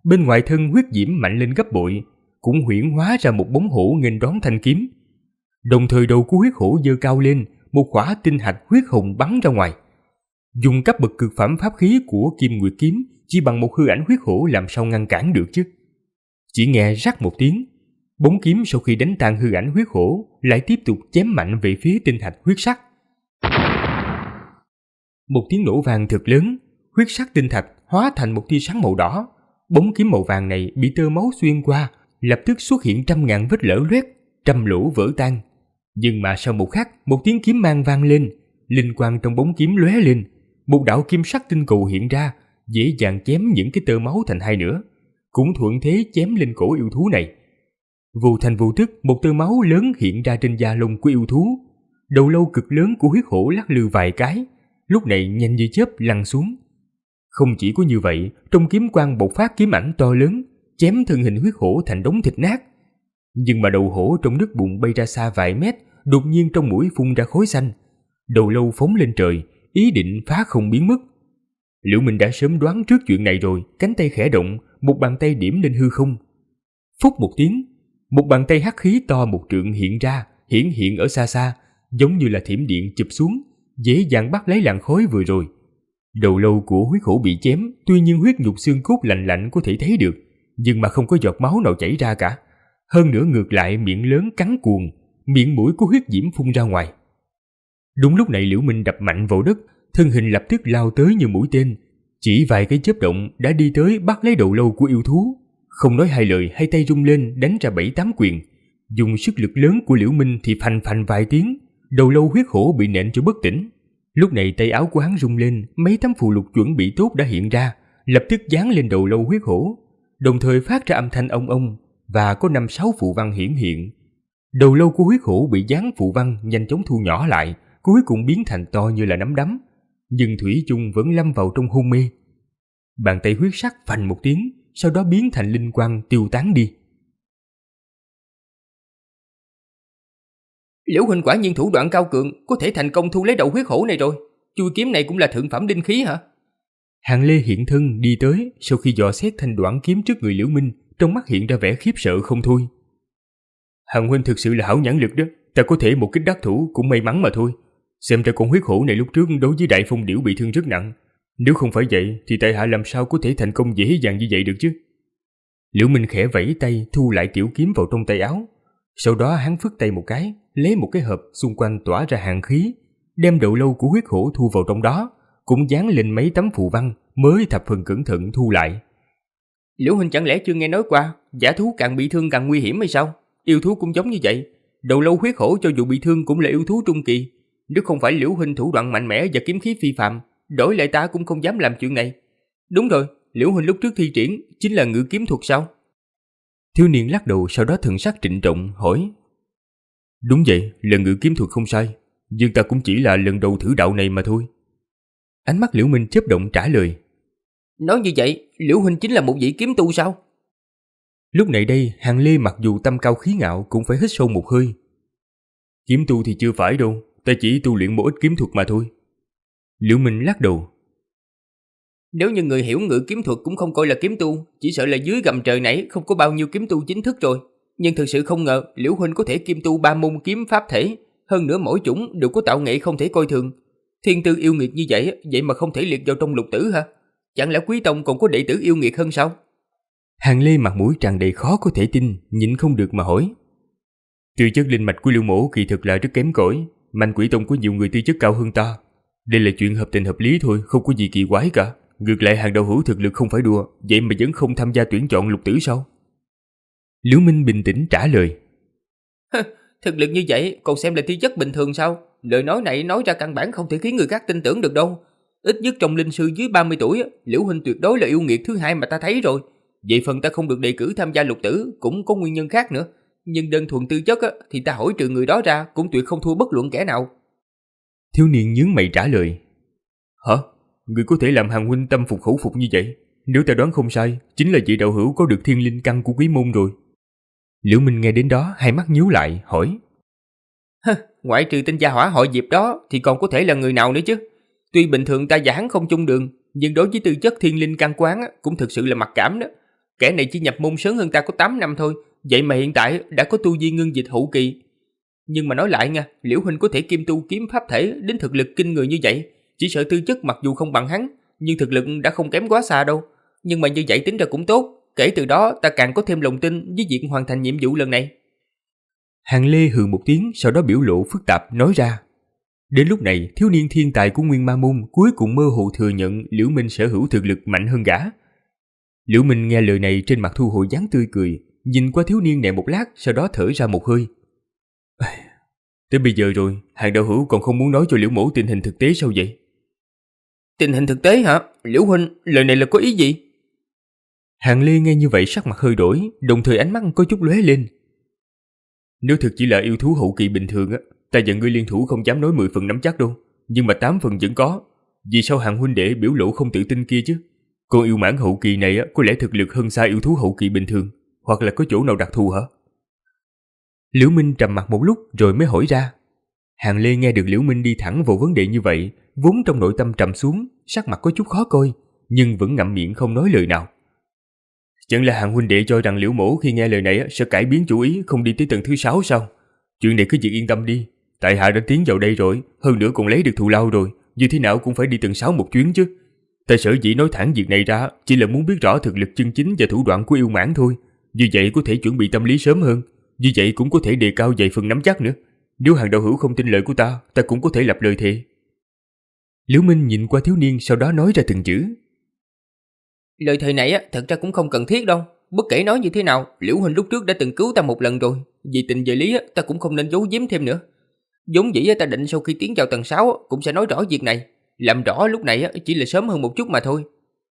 bên ngoài thân huyết diễm mạnh lên gấp bội, cũng huyễn hóa ra một bóng hổ nghênh đón thanh kiếm. Đồng thời đầu của huyết hổ giơ cao lên, một quả tinh hạch huyết hồng bắn ra ngoài. Dùng cấp bậc cực phẩm pháp khí của Kim Nguyệt kiếm chỉ bằng một hư ảnh huyết hổ làm sao ngăn cản được chứ? Chỉ nghe rắc một tiếng, bóng kiếm sau khi đánh tan hư ảnh huyết hổ lại tiếp tục chém mạnh về phía tinh hạch huyết sắc. Một tiếng nổ vang thật lớn, huyết sắc tinh thạch hóa thành một tia sáng màu đỏ. Bóng kiếm màu vàng này bị tơ máu xuyên qua, lập tức xuất hiện trăm ngàn vết lở loét, trăm lỗ vỡ tan. Nhưng mà sau một khắc, một tiếng kiếm mang vang lên, linh quang trong bóng kiếm lóe lên, một đạo kim sắc tinh cầu hiện ra, dễ dàng chém những cái tơ máu thành hai nửa, cũng thuận thế chém lên cổ yêu thú này. Vô thành vô tức, một tơ máu lớn hiện ra trên da lông của yêu thú. Đầu lâu cực lớn của huyết hổ lắc lư vài cái, lúc này nhanh như chớp lăn xuống. Không chỉ có như vậy, trong kiếm quang bộc phát kiếm ảnh to lớn, chém thân hình huyết hổ thành đống thịt nát. Nhưng mà đầu hổ trong nước bùn bay ra xa vài mét, đột nhiên trong mũi phun ra khói xanh. Đầu lâu phóng lên trời, ý định phá không biến mất. Liễu Minh đã sớm đoán trước chuyện này rồi, cánh tay khẽ động, một bàn tay điểm lên hư không. Phúc một tiếng, một bàn tay hắc khí to một trượng hiện ra, hiển hiện ở xa xa, giống như là thiểm điện chụp xuống, dễ dàng bắt lấy làn khói vừa rồi. Đầu lâu của huyết hổ bị chém, tuy nhiên huyết nhục xương cốt lạnh lạnh có thể thấy được, nhưng mà không có giọt máu nào chảy ra cả. Hơn nữa ngược lại miệng lớn cắn cuồng, miệng mũi của huyết diễm phun ra ngoài. Đúng lúc này Liễu Minh đập mạnh vào đất, thân hình lập tức lao tới như mũi tên, chỉ vài cái chớp động đã đi tới bắt lấy đầu lâu của yêu thú. Không nói hai lời, hai tay rung lên đánh ra 7-8 quyền. Dùng sức lực lớn của Liễu Minh thì phành phành vài tiếng, đầu lâu huyết hổ bị nện cho bất tỉnh. Lúc này tay áo của hắn rung lên, mấy tấm phù lục chuẩn bị tốt đã hiện ra, lập tức dán lên đầu lâu huyết hổ, đồng thời phát ra âm thanh ông ông và có 5-6 phù văn hiển hiện. Đầu lâu của huyết hổ bị dán phù văn nhanh chóng thu nhỏ lại, cuối cùng biến thành to như là nắm đấm, nhưng thủy chung vẫn lâm vào trong hôn mê. Bàn tay huyết sắc phành một tiếng, sau đó biến thành linh quang tiêu tán đi. Liễu huynh quả nhiên thủ đoạn cao cường, có thể thành công thu lấy đầu huyết hổ này rồi. Chui kiếm này cũng là thượng phẩm đinh khí hả? Hàng Lê hiện thân đi tới, sau khi dò xét thanh đoạn kiếm trước người Liễu Minh, trong mắt hiện ra vẻ khiếp sợ không thôi. Hàng huynh thực sự là hảo nhãn lực đó, ta có thể một kích đắc thủ cũng may mắn mà thôi. Xem ra con huyết hổ này lúc trước đối với đại phong điểu bị thương rất nặng, nếu không phải vậy thì tại hạ làm sao có thể thành công dễ dàng như vậy được chứ? Liễu Minh khẽ vẫy tay thu lại tiểu kiếm vào trong tay áo, sau đó hắn phất tay một cái, lấy một cái hộp xung quanh tỏa ra hàn khí, đem đầu lâu của huyết hổ thu vào trong đó, cũng dán lên mấy tấm phù văn, mới thập phần cẩn thận thu lại. Liễu huynh chẳng lẽ chưa nghe nói qua giả thú càng bị thương càng nguy hiểm hay sao? Yêu thú cũng giống như vậy, đầu lâu huyết hổ cho dù bị thương cũng là yêu thú trung kỳ. Nếu không phải Liễu huynh thủ đoạn mạnh mẽ và kiếm khí phi phàm, đổi lại ta cũng không dám làm chuyện này. Đúng rồi, Liễu huynh lúc trước thi triển chính là ngự kiếm thuật sao? Thiếu niên lắc đầu, sau đó thần sắc trịnh trọng hỏi. Đúng vậy, là ngự kiếm thuật không sai, nhưng ta cũng chỉ là lần đầu thử đạo này mà thôi. Ánh mắt Liễu Minh chớp động trả lời. Nói như vậy, Liễu huynh chính là một vị kiếm tu sao? Lúc này đây, Hàng Lê mặc dù tâm cao khí ngạo cũng phải hít sâu một hơi. Kiếm tu thì chưa phải đâu, ta chỉ tu luyện một ít kiếm thuật mà thôi. Liễu Minh lắc đầu. Nếu như người hiểu ngự kiếm thuật cũng không coi là kiếm tu, chỉ sợ là dưới gầm trời này không có bao nhiêu kiếm tu chính thức rồi. Nhưng thực sự không ngờ Liễu huynh có thể kim tu 3 môn kiếm pháp thể, hơn nữa mỗi chủng đều có tạo nghệ không thể coi thường. Thiên tư yêu nghiệt như vậy, vậy mà không thể liệt vào trong lục tử hả? Chẳng lẽ quý tông còn có đệ tử yêu nghiệt hơn sao? Hàng Lê mặt mũi tràn đầy khó có thể tin, nhịn không được mà hỏi. Tư chất linh mạch của Liễu mỗ kỳ thực là rất kém cỏi, Mạnh Quỷ Tông có nhiều người tư chất cao hơn ta. Đây là chuyện hợp tình hợp lý thôi, không có gì kỳ quái cả. Ngược lại Hàng đạo hữu thực lực không phải đùa, vậy mà vẫn không tham gia tuyển chọn lục tử sao? Liễu Minh bình tĩnh trả lời. Thực lực như vậy còn xem là tư chất bình thường sao? Lời nói này nói ra căn bản không thể khiến người khác tin tưởng được đâu. Ít nhất trong linh sư dưới 30 tuổi, Liễu huynh tuyệt đối là yêu nghiệt thứ hai mà ta thấy rồi. Vậy phần ta không được đề cử tham gia lục tử cũng có nguyên nhân khác nữa. Nhưng đơn thuần tư chất thì ta hỏi trừ người đó ra cũng tuyệt không thua bất luận kẻ nào. Thiếu niên nhướng mày trả lời. Hả? Người có thể làm Hàng huynh tâm phục khẩu phục như vậy? Nếu ta đoán không sai, chính là vị đạo hữu có được thiên linh căn của quý môn rồi. Liễu Minh nghe đến đó, hai mắt nhíu lại, hỏi. Ngoại trừ tên gia hỏa họ Diệp đó thì còn có thể là người nào nữa chứ? Tuy bình thường ta và hắn không chung đường, nhưng đối với tư chất thiên linh căn quán cũng thực sự là mặc cảm đó. Kẻ này chỉ nhập môn sớm hơn ta có 8 năm thôi, vậy mà hiện tại đã có tu vi ngưng dịch hậu kỳ. Nhưng mà nói lại nha, Liễu huynh có thể kim tu kiếm pháp thể đến thực lực kinh người như vậy, chỉ sợ tư chất mặc dù không bằng hắn, nhưng thực lực đã không kém quá xa đâu. Nhưng mà như vậy tính ra cũng tốt, kể từ đó ta càng có thêm lòng tin với việc hoàn thành nhiệm vụ lần này. Hàng Lê hừ một tiếng, sau đó biểu lộ phức tạp nói ra. Đến lúc này, thiếu niên thiên tài của Nguyên Ma Môn cuối cùng mơ hồ thừa nhận Liễu Minh sở hữu thực lực mạnh hơn gã. Liễu Minh nghe lời này trên mặt thu hồi dáng tươi cười, nhìn qua thiếu niên này một lát, sau đó thở ra một hơi. Tới bây giờ rồi, Hàng đạo hữu còn không muốn nói cho Liễu mỗ tình hình thực tế sao vậy? Tình hình thực tế hả? Liễu huynh, lời này là có ý gì? Hàng Lê nghe như vậy sắc mặt hơi đổi, đồng thời ánh mắt có chút lóe lên. Nếu thực chỉ là yêu thú hậu kỳ bình thường á, ta và ngươi liên thủ không dám nói 10 phần nắm chắc đâu, nhưng mà 8 phần vẫn có. Vì sao Hàng huynh đệ biểu lộ không tự tin kia chứ? Con yêu mãng hậu kỳ này á, có lẽ thực lực hơn xa yêu thú hậu kỳ bình thường, hoặc là có chỗ nào đặc thù hả? Liễu Minh trầm mặt một lúc rồi mới hỏi ra. Hàng Lê nghe được Liễu Minh đi thẳng vào vấn đề như vậy, vốn trong nội tâm trầm xuống, sắc mặt có chút khó coi, nhưng vẫn ngậm miệng không nói lời nào. Chẳng là Hàng huynh đệ cho rằng Liễu mỗ khi nghe lời này sẽ cải biến chủ ý, không đi tới tầng thứ 6 sao? Chuyện này cứ việc yên tâm đi, tại hạ đã tiến vào đây rồi, hơn nữa còn lấy được thù lao rồi, như thế nào cũng phải đi tầng 6 một chuyến chứ. Ta sở dĩ nói thẳng việc này ra, chỉ là muốn biết rõ thực lực chân chính và thủ đoạn của yêu mãng thôi. Như vậy có thể chuẩn bị tâm lý sớm hơn, như vậy cũng có thể đề cao vài phần nắm chắc nữa. Nếu Hàng đạo hữu không tin lời của ta cũng có thể lập lời thề. Liễu Minh nhìn qua thiếu niên, sau đó nói ra từng chữ. Lời thề này thật ra cũng không cần thiết đâu. Bất kể nói như thế nào, Liễu huynh lúc trước đã từng cứu ta một lần rồi. Vì tình về lý ta cũng không nên giấu giếm thêm nữa. Vốn dĩ ta định sau khi tiến vào tầng 6 cũng sẽ nói rõ việc này. Làm rõ lúc này chỉ là sớm hơn một chút mà thôi.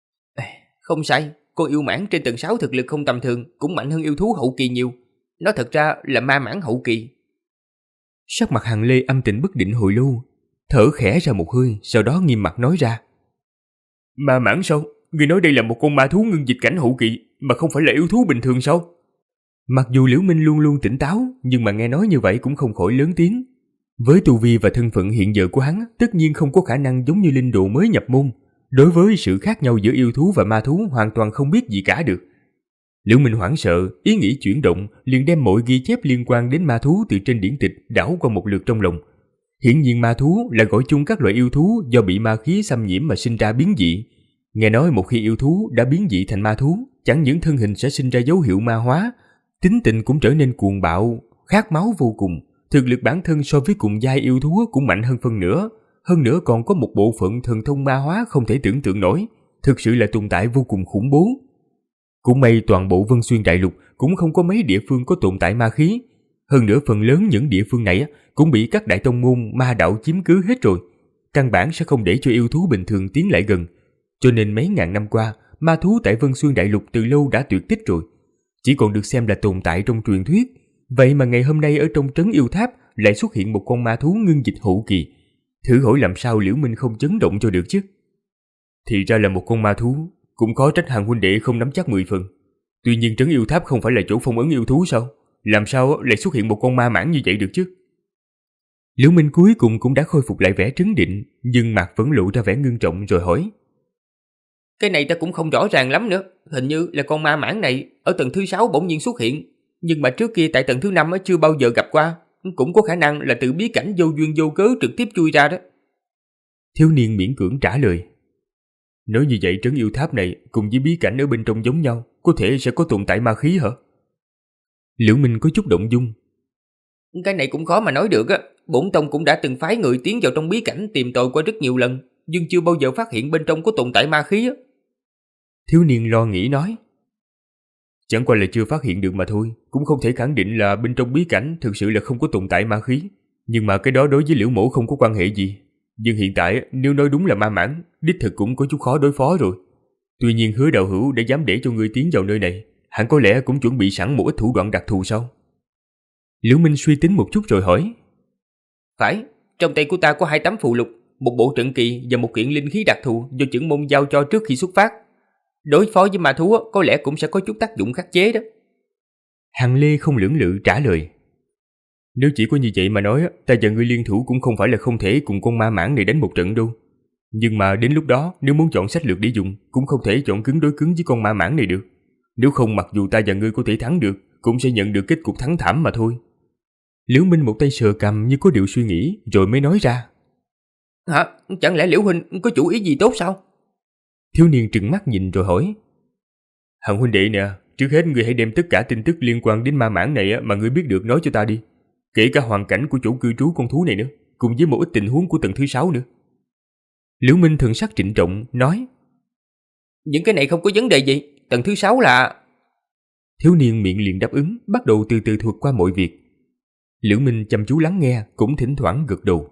Không sai, cô yêu mãng trên tầng 6 thực lực không tầm thường, cũng mạnh hơn yêu thú hậu kỳ nhiều. Nó thật ra là ma mãng hậu kỳ. Sắc mặt Hàng Lê âm tình bất định hồi lâu, thở khẽ ra một hơi, sau đó nghiêm mặt nói ra. Ma mãng sao? Người nói đây là một con ma thú ngưng dịch cảnh hậu kỳ, mà không phải là yêu thú bình thường sao? Mặc dù Liễu Minh luôn luôn tỉnh táo, nhưng mà nghe nói như vậy cũng không khỏi lớn tiếng. Với tu vi và thân phận hiện giờ của hắn, tất nhiên không có khả năng giống như linh đồ mới nhập môn. Đối với sự khác nhau giữa yêu thú và ma thú hoàn toàn không biết gì cả được. Liễu Minh hoảng sợ, ý nghĩ chuyển động, liền đem mọi ghi chép liên quan đến ma thú từ trên điển tịch đảo qua một lượt trong lòng. Hiển nhiên ma thú là gọi chung các loại yêu thú do bị ma khí xâm nhiễm mà sinh ra biến dị. Nghe nói một khi yêu thú đã biến dị thành ma thú, chẳng những thân hình sẽ sinh ra dấu hiệu ma hóa, tính tình cũng trở nên cuồng bạo, khát máu vô cùng. Thực lực bản thân so với cùng giai yêu thú cũng mạnh hơn phân nửa. Hơn nữa còn có một bộ phận thần thông ma hóa không thể tưởng tượng nổi, thực sự là tồn tại vô cùng khủng bố. Cũng may toàn bộ Vân Xuyên Đại Lục cũng không có mấy địa phương có tồn tại ma khí. Hơn nữa phần lớn những địa phương này cũng bị các đại tông môn ma đạo chiếm cứ hết rồi. Căn bản sẽ không để cho yêu thú bình thường tiến lại gần. Cho nên mấy ngàn năm qua, ma thú tại Vân Xuyên Đại Lục từ lâu đã tuyệt tích rồi. Chỉ còn được xem là tồn tại trong truyền thuyết. Vậy mà ngày hôm nay ở trong trấn yêu tháp lại xuất hiện một con ma thú ngưng dịch hậu kỳ. Thử hỏi làm sao Liễu Minh không chấn động cho được chứ? Thì ra là một con ma thú, cũng có trách Hàng huynh đệ không nắm chắc 10 phần. Tuy nhiên trấn yêu tháp không phải là chỗ phong ấn yêu thú sao? Làm sao lại xuất hiện một con ma mãng như vậy được chứ? Liễu Minh cuối cùng cũng đã khôi phục lại vẻ trấn định, nhưng mặt vẫn lộ ra vẻ ngưng trọng rồi hỏi. Cái này ta cũng không rõ ràng lắm nữa. Hình như là con ma mãng này ở tầng thứ 6 bỗng nhiên xuất hiện, nhưng mà trước kia tại tầng thứ 5 chưa bao giờ gặp qua. Cũng có khả năng là từ bí cảnh vô duyên vô cớ trực tiếp chui ra đó. Thiếu niên miễn cưỡng trả lời. Nói như vậy trấn yêu tháp này cùng với bí cảnh ở bên trong giống nhau, có thể sẽ có tồn tại ma khí hả? Liễu Minh có chút động dung. Cái này cũng khó mà nói được á. Bổn tông cũng đã từng phái người tiến vào trong bí cảnh tìm tòi qua rất nhiều lần, nhưng chưa bao giờ phát hiện bên trong có tồn tại ma khí á. Thiếu niên lo nghĩ nói. Chẳng qua là chưa phát hiện được mà thôi, cũng không thể khẳng định là bên trong bí cảnh thực sự là không có tồn tại ma khí. Nhưng mà cái đó đối với Liễu mỗ không có quan hệ gì. Nhưng hiện tại nếu nói đúng là ma mãng, đích thực cũng có chút khó đối phó rồi. Tuy nhiên Hứa đạo hữu đã dám để cho ngươi tiến vào nơi này, hẳn có lẽ cũng chuẩn bị sẵn một ít thủ đoạn đặc thù sao? Liễu Minh suy tính một chút rồi hỏi. Phải, trong tay của ta có 2 tấm phù lục, một bộ trận kỳ và một kiện linh khí đặc thù do chưởng môn giao cho trước khi xuất phát. Đối phó với ma thú có lẽ cũng sẽ có chút tác dụng khắc chế đó. Hàng Lê không lưỡng lự trả lời. Nếu chỉ có như vậy mà nói, ta và ngươi liên thủ cũng không phải là không thể cùng con ma mãng này đánh một trận đâu. Nhưng mà đến lúc đó nếu muốn chọn sách lược để dùng, cũng không thể chọn cứng đối cứng với con ma mãng này được. Nếu không mặc dù ta và ngươi có thể thắng được, cũng sẽ nhận được kết cục thắng thảm mà thôi. Liễu Minh một tay sờ cằm như có điều suy nghĩ, rồi mới nói ra. Hả? Chẳng lẽ Liễu huynh có chủ ý gì tốt sao? Thiếu niên trừng mắt nhìn rồi hỏi. Hằng huynh đệ nè, trước hết ngươi hãy đem tất cả tin tức liên quan đến ma mãng này mà ngươi biết được nói cho ta đi. Kể cả hoàn cảnh của chỗ cư trú con thú này nữa, cùng với một ít tình huống của tầng thứ 6 nữa. Liễu Minh thần sắc trịnh trọng, nói. Những cái này không có vấn đề gì, tầng thứ 6 là... Thiếu niên miệng liền đáp ứng, bắt đầu từ từ thuật qua mọi việc. Liễu Minh chăm chú lắng nghe, cũng thỉnh thoảng gật đầu.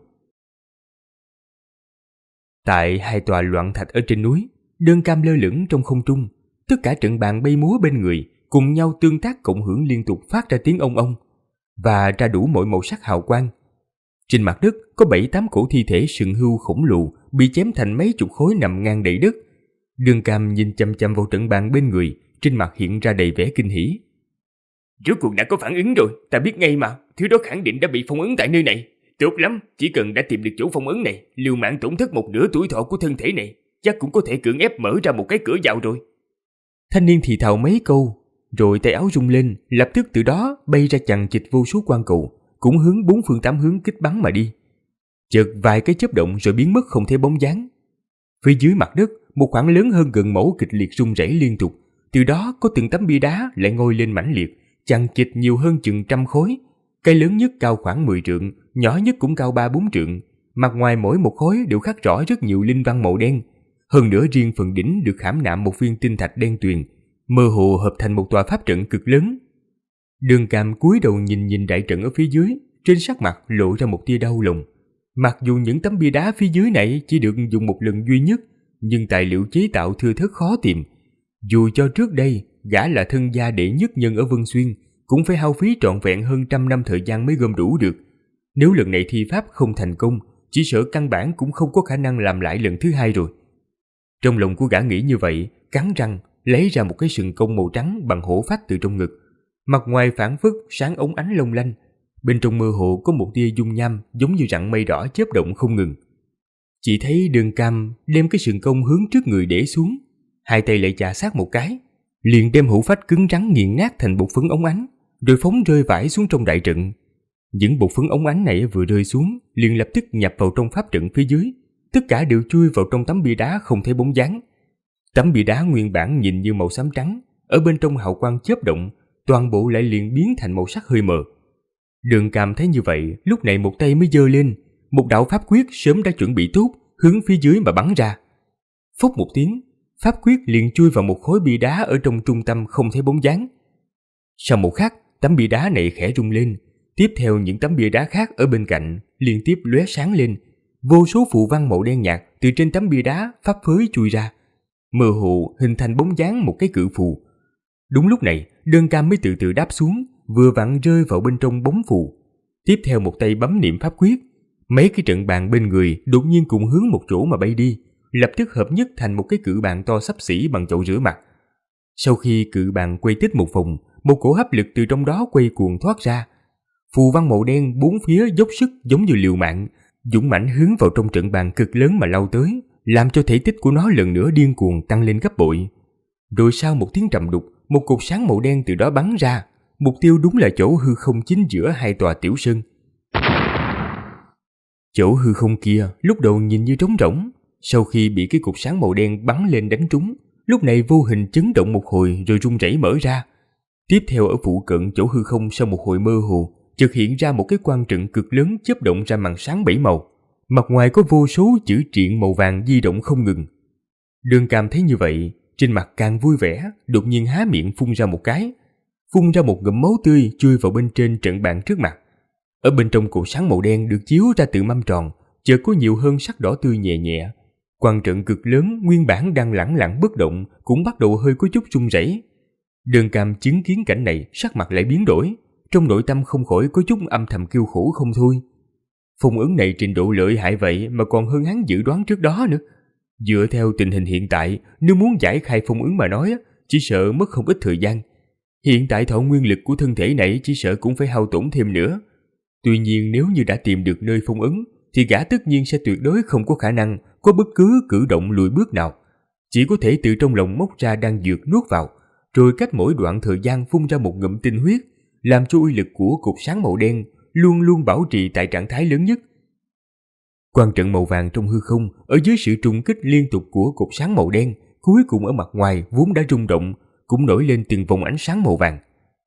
Tại hai tòa loạn thạch ở trên núi, đơn cam lơ lửng trong không trung, tất cả trận bàn bay múa bên người cùng nhau tương tác cộng hưởng liên tục phát ra tiếng ông và ra đủ mọi màu sắc hào quang. Trên mặt đất có 7-8 cổ thi thể sừng hươu khổng lồ bị chém thành mấy chục khối nằm ngang đầy đất. Đơn cam nhìn chăm chăm vào trận bàn bên người, trên mặt hiện ra đầy vẻ kinh hỉ. Rốt cuộc đã có phản ứng rồi, ta biết ngay mà, thứ đó khẳng định đã bị phong ấn tại nơi này. Tốt lắm, chỉ cần đã tìm được chỗ phong ấn này, liều mạng tổn thất một nửa tuổi thọ của thân thể này, chắc cũng có thể cưỡng ép mở ra một cái cửa vào rồi. Thanh niên thì thào mấy câu, rồi tay áo rung lên, lập tức từ đó bay ra chằng chịt vô số quang cầu, cũng hướng 4 phương 8 hướng kích bắn mà đi. Chợt vài cái chớp động rồi biến mất không thấy bóng dáng. Phía dưới mặt đất, một khoảng lớn hơn gần mẫu kịch liệt rung rẩy liên tục, từ đó có từng tấm bia đá lại ngoi lên mãnh liệt, chằng chịt nhiều hơn chừng 100 khối. Cái lớn nhất cao khoảng 10 trượng, nhỏ nhất cũng cao 3-4 trượng. Mặt ngoài mỗi một khối đều khắc rõ rất nhiều linh văn màu đen. Hơn nữa riêng phần đỉnh được khảm nạm một viên tinh thạch đen tuyền, mơ hồ hợp thành một tòa pháp trận cực lớn. Đường Cam cúi đầu nhìn đại trận ở phía dưới, trên sắc mặt lộ ra một tia đau lòng. Mặc dù những tấm bia đá phía dưới này chỉ được dùng một lần duy nhất, nhưng tài liệu chế tạo thưa thớt khó tìm. Dù cho trước đây gã là thân gia đệ nhất nhân ở Vân Xuyên, cũng phải hao phí trọn vẹn hơn 100 năm thời gian mới gom đủ được. Nếu lần này thi pháp không thành công, chỉ sợ căn bản cũng không có khả năng làm lại lần thứ hai rồi. Trong lòng của gã nghĩ như vậy, cắn răng lấy ra một cái sừng công màu trắng bằng hổ phách từ trong ngực. Mặt ngoài phản phất sáng óng ánh long lanh, bên trong mơ hồ có một tia dung nham giống như rặng mây đỏ chớp động không ngừng. Chỉ thấy Đường Cam đem cái sừng công hướng trước người để xuống, hai tay lại chà sát một cái, liền đem hổ phách cứng rắn nghiền nát thành bột phấn óng ánh, rồi phóng rơi vãi xuống trong đại trận. Những bột phấn óng ánh này vừa rơi xuống, liền lập tức nhập vào trong pháp trận phía dưới, tất cả đều chui vào trong tấm bia đá không thấy bóng dáng. Tấm bia đá nguyên bản nhìn như màu xám trắng, ở bên trong hào quang chớp động, toàn bộ lại liền biến thành màu sắc hơi mờ. Đường Cam thấy như vậy, lúc này một tay mới giơ lên, một đạo pháp quyết sớm đã chuẩn bị tốt, hướng phía dưới mà bắn ra. Phốc một tiếng, pháp quyết liền chui vào một khối bia đá ở trong trung tâm không thấy bóng dáng. Sau một khắc, tấm bia đá này khẽ rung lên, tiếp theo những tấm bia đá khác ở bên cạnh liên tiếp lóe sáng lên, vô số phù văn màu đen nhạt từ trên tấm bia đá phấp phới chui ra, mơ hồ hình thành bóng dáng một cái cự phù. Đúng lúc này, Đơn Cam mới từ từ đáp xuống, vừa vặn rơi vào bên trong bóng phù. Tiếp theo một tay bấm niệm pháp quyết, mấy cái trận bàn bên người đột nhiên cùng hướng một chỗ mà bay đi, lập tức hợp nhất thành một cái cự bàn to xấp xỉ bằng chậu rửa mặt. Sau khi cự bàn quay tít một vòng, một cổ hấp lực từ trong đó quay cuồng thoát ra. Phù văn màu đen bốn phía dốc sức giống như liều mạng, dũng mãnh hướng vào trong trận bàn cực lớn mà lao tới, làm cho thể tích của nó lần nữa điên cuồng tăng lên gấp bội. Rồi sau một tiếng trầm đục, một cột sáng màu đen từ đó bắn ra, mục tiêu đúng là chỗ hư không chính giữa hai tòa tiểu sơn. Chỗ hư không kia lúc đầu nhìn như trống rỗng, sau khi bị cái cột sáng màu đen bắn lên đánh trúng, lúc này vô hình chấn động một hồi rồi rung rẩy mở ra. Tiếp theo ở phụ cận chỗ hư không sau một hồi mơ hồ, chợt hiện ra một cái quang trận cực lớn chớp động ra màn sáng 7 màu. Mặt ngoài có vô số chữ triện màu vàng di động không ngừng. Đường Cam thấy như vậy, trên mặt càng vui vẻ, đột nhiên há miệng phun ra một cái, phun ra một ngụm máu tươi chui vào bên trên trận bàn trước mặt. Ở bên trong cột sáng màu đen được chiếu ra từ mâm tròn, chợt có nhiều hơn sắc đỏ tươi nhẹ nhẹ. Quang trận cực lớn nguyên bản đang lẳng lặng bất động cũng bắt đầu hơi có chút rung rẩy. Đường Cam chứng kiến cảnh này, sắc mặt lại biến đổi, trong nội tâm không khỏi có chút âm thầm kêu khổ không thôi. Phong ấn này trình độ lợi hại vậy mà còn hơn hắn dự đoán trước đó nữa. Dựa theo tình hình hiện tại, nếu muốn giải khai phong ấn mà nói, chỉ sợ mất không ít thời gian. Hiện tại thọ nguyên lực của thân thể này chỉ sợ cũng phải hao tổn thêm nữa. Tuy nhiên nếu như đã tìm được nơi phong ấn, thì gã tất nhiên sẽ tuyệt đối không có khả năng có bất cứ cử động lùi bước nào. Chỉ có thể từ trong lòng móc ra đan dược nuốt vào, rồi cách mỗi đoạn thời gian phun ra một ngụm tinh huyết, làm cho uy lực của cột sáng màu đen luôn luôn bảo trì tại trạng thái lớn nhất. Quang trận màu vàng trong hư không ở dưới sự trùng kích liên tục của cột sáng màu đen, cuối cùng ở mặt ngoài vốn đã rung động cũng nổi lên từng vòng ánh sáng màu vàng.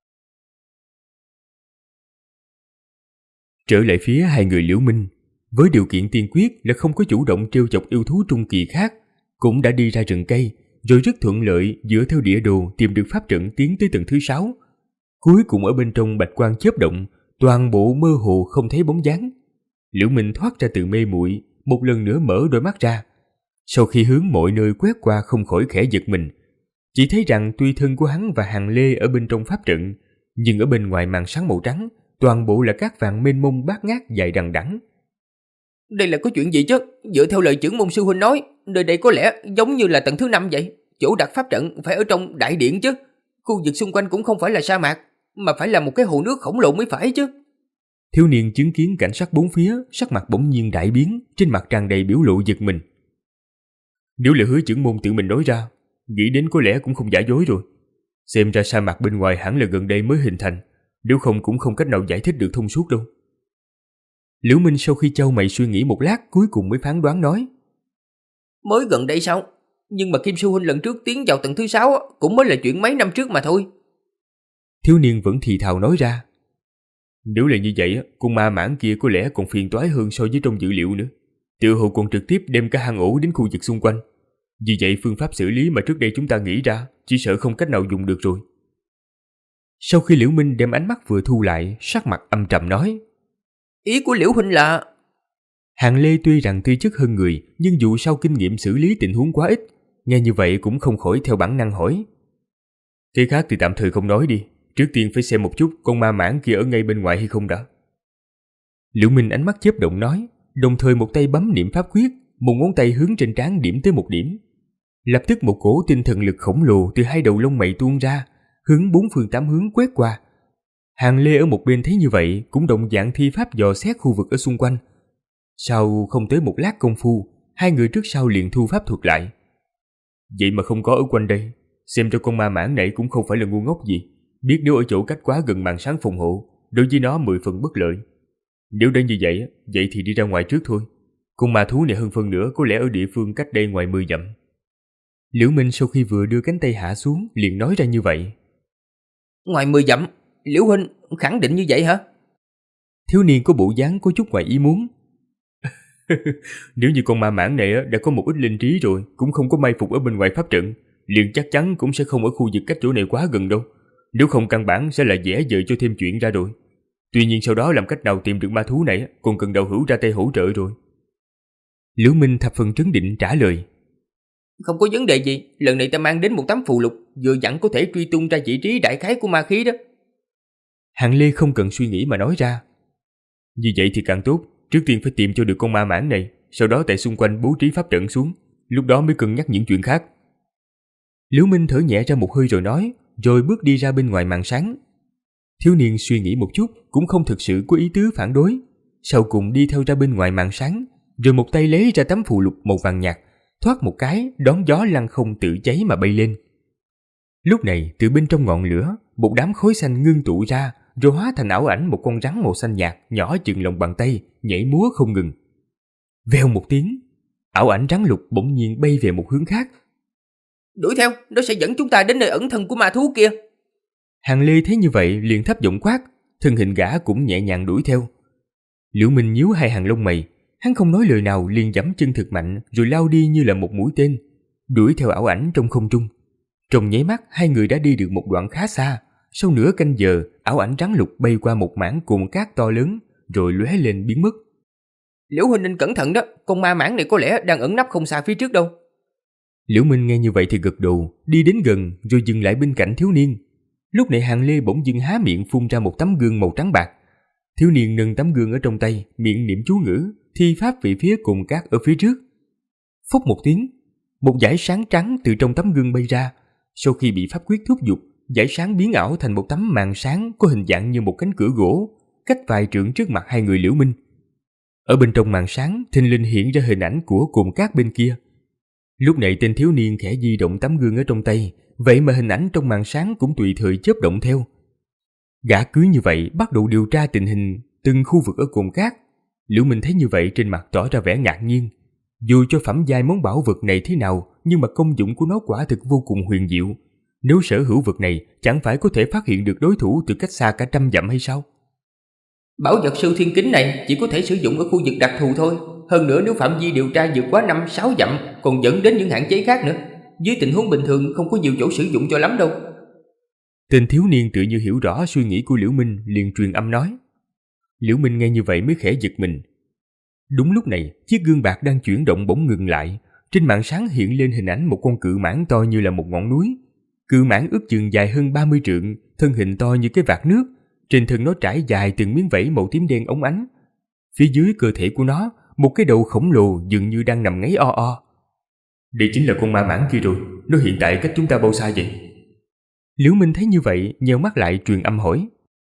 Trở lại phía hai người Liễu Minh, với điều kiện tiên quyết là không có chủ động trêu chọc yêu thú trung kỳ khác, cũng đã đi ra rừng cây, rồi rất thuận lợi dựa theo địa đồ tìm được pháp trận tiến tới tầng thứ 6. Cuối cùng ở bên trong bạch quang chớp động, toàn bộ mơ hồ không thấy bóng dáng. Liễu Minh thoát ra từ mê muội, một lần nữa mở đôi mắt ra. Sau khi hướng mọi nơi quét qua không khỏi khẽ giật mình, chỉ thấy rằng tuy thân của hắn và Hàng Lê ở bên trong pháp trận, nhưng ở bên ngoài màn sáng màu trắng, toàn bộ là cát vàng mênh mông bát ngát dài đằng đẵng. Đây là có chuyện gì chứ? Dựa theo lời trưởng môn sư huynh nói, nơi đây có lẽ giống như là tầng thứ 5 vậy. Chỗ đặt pháp trận phải ở trong đại điện chứ. Khu vực xung quanh cũng không phải là sa mạc, mà phải là một cái hồ nước khổng lồ mới phải chứ. Thiếu niên chứng kiến cảnh sắc bốn phía, sắc mặt bỗng nhiên đại biến, trên mặt tràn đầy biểu lộ giật mình. Nếu là Hứa trưởng môn tự mình nói ra, nghĩ đến có lẽ cũng không giả dối rồi. Xem ra sa mạc bên ngoài hẳn là gần đây mới hình thành, nếu không cũng không cách nào giải thích được thông suốt đâu. Liễu Minh sau khi chau mày suy nghĩ một lát, cuối cùng mới phán đoán nói: Mới gần đây sao? Nhưng mà Kim sư huynh lần trước tiến vào tầng thứ 6 cũng mới là chuyện mấy năm trước mà thôi. Thiếu niên vẫn thì thào nói ra: Nếu là như vậy, con ma mãng kia có lẽ còn phiền toái hơn so với trong dữ liệu nữa. Tựa hồ còn trực tiếp đem cả hang ổ đến khu vực xung quanh. Vì vậy phương pháp xử lý mà trước đây chúng ta nghĩ ra chỉ sợ không cách nào dùng được rồi. Sau khi Liễu Minh đem ánh mắt vừa thu lại, sắc mặt âm trầm nói: Ý của Liễu huynh là... Hàng Lê tuy rằng tư chất hơn người, nhưng dù sao kinh nghiệm xử lý tình huống quá ít, nghe như vậy cũng không khỏi theo bản năng hỏi: Cái khác thì tạm thời không nói đi, trước tiên phải xem một chút con ma mãng kia ở ngay bên ngoài hay không đã. Liễu Minh ánh mắt chớp động nói, đồng thời một tay bấm niệm pháp quyết, một ngón tay hướng trên trán điểm tới một điểm. Lập tức một cổ tinh thần lực khổng lồ từ hai đầu lông mày tuôn ra, hướng bốn phương tám hướng quét qua. Hàng Lê ở một bên thấy như vậy cũng động dạng thi pháp dò xét khu vực ở xung quanh. Sau không tới một lát công phu, hai người trước sau liền thu pháp thuật lại. Vậy mà không có ở quanh đây, xem cho con ma mãng này cũng không phải là ngu ngốc gì, biết nếu ở chỗ cách quá gần màn sáng phòng hộ, đối với nó 10 phần bất lợi. Nếu đã như vậy, vậy thì đi ra ngoài trước thôi. Con ma thú này hơn phân nữa có lẽ ở địa phương cách đây ngoài 10 dặm. Liễu Minh sau khi vừa đưa cánh tay hạ xuống liền nói ra như vậy. Ngoài 10 dặm, Liễu huynh khẳng định như vậy hả? Thiếu niên có bộ dáng có chút ngoài ý muốn. Nếu như con ma mãng này đã có một ít linh trí rồi, cũng không có mai phục ở bên ngoài pháp trận, liền chắc chắn cũng sẽ không ở khu vực cách chỗ này quá gần đâu. Nếu không căn bản sẽ là dễ dời cho thêm chuyện ra rồi. Tuy nhiên sau đó làm cách nào tìm được ma thú này còn cần đạo hữu ra tay hỗ trợ rồi. Liễu Minh thập phần trấn định trả lời. Không có vấn đề gì, lần này ta mang đến một tấm phù lục, vừa dặn có thể truy tung ra vị trí đại khái của ma khí đó. Hàng Lê không cần suy nghĩ mà nói ra. Như vậy thì càng tốt, trước tiên phải tìm cho được con ma mãng này, sau đó tại xung quanh bố trí pháp trận xuống, lúc đó mới cân nhắc những chuyện khác. Liễu Minh thở nhẹ ra một hơi rồi nói, rồi bước đi ra bên ngoài màn sáng. Thiếu niên suy nghĩ một chút cũng không thực sự có ý tứ phản đối, sau cùng đi theo ra bên ngoài màn sáng, rồi một tay lấy ra tấm phù lục màu vàng nhạt, thoát một cái đón gió lăng không tự cháy mà bay lên. Lúc này từ bên trong ngọn lửa, một đám khói xanh ngưng tụ ra, rồi hóa thành ảo ảnh một con rắn màu xanh nhạt nhỏ chừng lòng bàn tay, nhảy múa không ngừng. Vèo một tiếng, ảo ảnh rắn lục bỗng nhiên bay về một hướng khác. Đuổi theo, nó sẽ dẫn chúng ta đến nơi ẩn thân của ma thú kia. Hàng Lê thấy như vậy liền thấp giọng quát, thân hình gã cũng nhẹ nhàng đuổi theo. Liễu Minh nhíu hai hàng lông mày, hắn không nói lời nào liền giẫm chân thật mạnh rồi lao đi như là một mũi tên, đuổi theo ảo ảnh trong không trung. Trong nháy mắt hai người đã đi được một đoạn khá xa, sau nửa canh giờ ảo ảnh rắn lục bay qua một mảng cồn cát to lớn rồi lóe lên biến mất. Liễu huynh nên cẩn thận đó, con ma mãng này có lẽ đang ẩn nấp không xa phía trước đâu. Liễu Minh nghe như vậy thì gật đầu, đi đến gần rồi dừng lại bên cạnh thiếu niên. Lúc này Hàng Lê bỗng dưng há miệng phun ra một tấm gương màu trắng bạc. Thiếu niên nâng tấm gương ở trong tay, miệng niệm chú ngữ, thi pháp về phía cồn cát ở phía trước. Phốc một tiếng, một dải sáng trắng từ trong tấm gương bay ra. Sau khi bị pháp quyết thúc giục, dải sáng biến ảo thành một tấm màn sáng có hình dạng như một cánh cửa gỗ, cách vài trượng trước mặt hai người Liễu Minh. Ở bên trong màn sáng, thình lình hiện ra hình ảnh của cồn cát bên kia. Lúc này tên thiếu niên khẽ di động tấm gương ở trong tay, vậy mà hình ảnh trong màn sáng cũng tùy thời chớp động theo. Gã cứ như vậy bắt đầu điều tra tình hình từng khu vực ở cồn cát. Liễu Minh thấy như vậy trên mặt tỏ ra vẻ ngạc nhiên. Dù cho phẩm giai món bảo vật này thế nào, nhưng mà công dụng của nó quả thực vô cùng huyền diệu. Nếu sở hữu vật này, chẳng phải có thể phát hiện được đối thủ từ cách xa cả 100 dặm hay sao? Bảo vật siêu thiên kính này chỉ có thể sử dụng ở khu vực đặc thù thôi. Hơn nữa nếu phạm vi điều tra vượt quá 5-6 dặm còn dẫn đến những hạn chế khác nữa. Dưới tình huống bình thường không có nhiều chỗ sử dụng cho lắm đâu. Tên thiếu niên tự như hiểu rõ suy nghĩ của Liễu Minh, liền truyền âm nói. Liễu Minh nghe như vậy mới khẽ giật mình. Đúng lúc này, chiếc gương bạc đang chuyển động bỗng ngừng lại. Trên màn sáng hiện lên hình ảnh một con cự mãng to như là một ngọn núi. Cự mãng ước chừng dài hơn 30 trượng, thân hình to như cái vạc nước. Trên thân nó trải dài từng miếng vảy màu tím đen óng ánh. Phía dưới cơ thể của nó, một cái đầu khổng lồ dường như đang nằm ngáy o o. Đây chính là con ma mãng kia rồi, nó hiện tại cách chúng ta bao xa vậy? Liễu Minh thấy như vậy, nheo mắt lại truyền âm hỏi.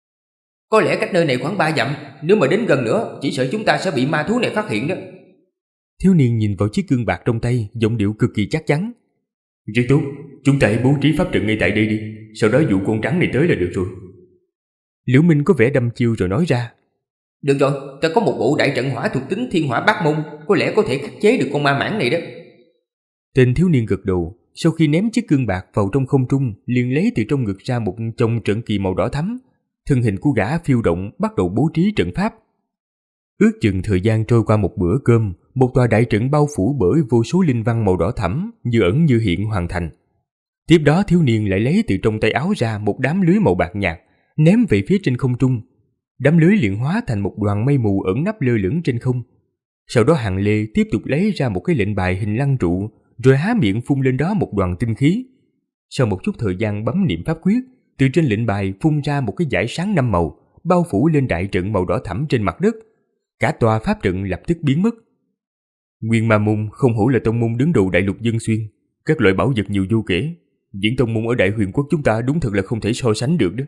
Có lẽ cách nơi này khoảng 3 dặm, nếu mà đến gần nữa, chỉ sợ chúng ta sẽ bị ma thú này phát hiện đó. Thiếu niên nhìn vào chiếc gương bạc trong tay, giọng điệu cực kỳ chắc chắn. Rất tốt, chúng ta hãy bố trí pháp trận ngay tại đây đi, sau đó dụ con trắng này tới là được rồi. Liễu Minh có vẻ đăm chiêu rồi nói ra. Được rồi, ta có một bộ đại trận hỏa thuộc tính thiên hỏa bát môn, có lẽ có thể khắc chế được con ma mãng này đó. Tên thiếu niên gật đầu, sau khi ném chiếc gương bạc vào trong không trung, liền lấy từ trong ngực ra một chồng trận kỳ màu đỏ thắm. Thân hình của gã phiêu động bắt đầu bố trí trận pháp. Ước chừng thời gian trôi qua một bữa cơm, một tòa đại trận bao phủ bởi vô số linh văn màu đỏ thẫm, như ẩn như hiện hoàn thành. Tiếp đó thiếu niên lại lấy từ trong tay áo ra một đám lưới màu bạc nhạt, ném về phía trên không trung. Đám lưới liền hóa thành một đoàn mây mù ẩn nấp lơ lửng trên không. Sau đó Hàng Lê tiếp tục lấy ra một cái lệnh bài hình lăng trụ, rồi há miệng phun lên đó một đoàn tinh khí. Sau một chút thời gian bấm niệm pháp quyết, từ trên lệnh bài phun ra một cái dải sáng 5 màu, bao phủ lên đại trận màu đỏ thẫm trên mặt đất. Cả tòa pháp trận lập tức biến mất. Nguyên Ma Môn không hổ là tông môn đứng đầu đại lục Dân Xuyên, các loại bảo vật nhiều vô kể. Những tông môn ở Đại Huyền Quốc chúng ta đúng thật là không thể so sánh được đó.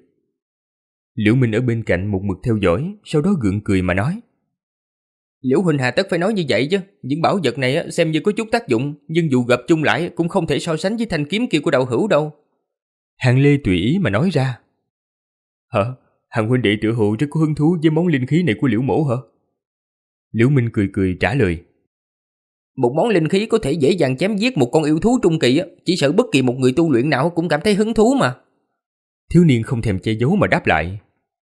Liễu Minh ở bên cạnh một mực theo dõi, sau đó gượng cười mà nói. Liễu huynh hà tất phải nói như vậy chứ, những bảo vật này xem như có chút tác dụng, nhưng dù gặp chung lại cũng không thể so sánh với thanh kiếm kia của đạo hữu đâu. Hàng Lê tùy ý mà nói ra. Hả? Hàng huynh đệ tựa hồ rất có hứng thú với món linh khí này của Liễu mỗ hả? Liễu Minh cười cười trả lời. Một món linh khí có thể dễ dàng chém giết một con yêu thú trung kỳ, chỉ sợ bất kỳ một người tu luyện nào cũng cảm thấy hứng thú mà. Thiếu niên không thèm che giấu mà đáp lại.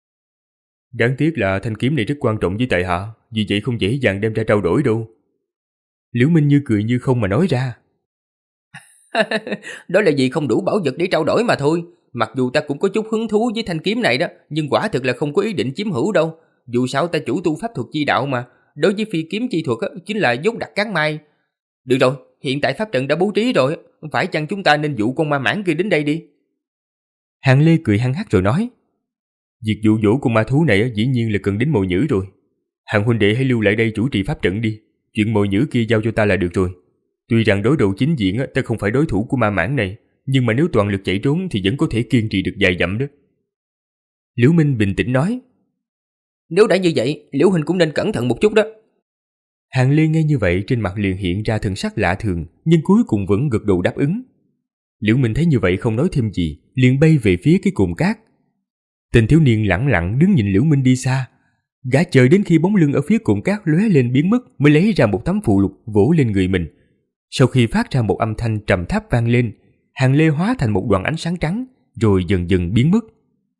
Đáng tiếc là thanh kiếm này rất quan trọng với tại hạ, vì vậy không dễ dàng đem ra trao đổi đâu. Liễu Minh như cười như không mà nói ra. Đó là vì không đủ bảo vật để trao đổi mà thôi. Mặc dù ta cũng có chút hứng thú với thanh kiếm này đó, nhưng quả thực là không có ý định chiếm hữu đâu. Dù sao ta chủ tu pháp thuật chi đạo mà, đối với phi kiếm chi thuật chính là dốt đặc cán mai. Được rồi, hiện tại pháp trận đã bố trí rồi, phải chăng chúng ta nên dụ con ma mãng kia đến đây đi? Hàng Lê cười hăng hắc rồi nói. Việc dụ dỗ con ma thú này dĩ nhiên là cần đến mồi nhữ rồi. Hàng huynh đệ hãy lưu lại đây chủ trì pháp trận đi. Chuyện mồi nhữ kia giao cho ta là được rồi. Tuy rằng đối đầu chính diện ta không phải đối thủ của ma mãng này, nhưng mà nếu toàn lực chạy trốn thì vẫn có thể kiên trì được vài dặm đó. Liễu Minh bình tĩnh nói. Nếu đã như vậy, Liễu huynh cũng nên cẩn thận một chút đó. Hàng Lê nghe như vậy trên mặt liền hiện ra thần sắc lạ thường, nhưng cuối cùng vẫn gật đầu đáp ứng. Liễu Minh thấy như vậy không nói thêm gì, liền bay về phía cái cồn cát. Tên thiếu niên lẳng lặng đứng nhìn Liễu Minh đi xa. Gã chờ đến khi bóng lưng ở phía cồn cát lóe lên biến mất mới lấy ra một tấm phù lục vỗ lên người mình. Sau khi phát ra một âm thanh trầm thấp vang lên, Hàng Lê hóa thành một đoàn ánh sáng trắng, rồi dần dần biến mất.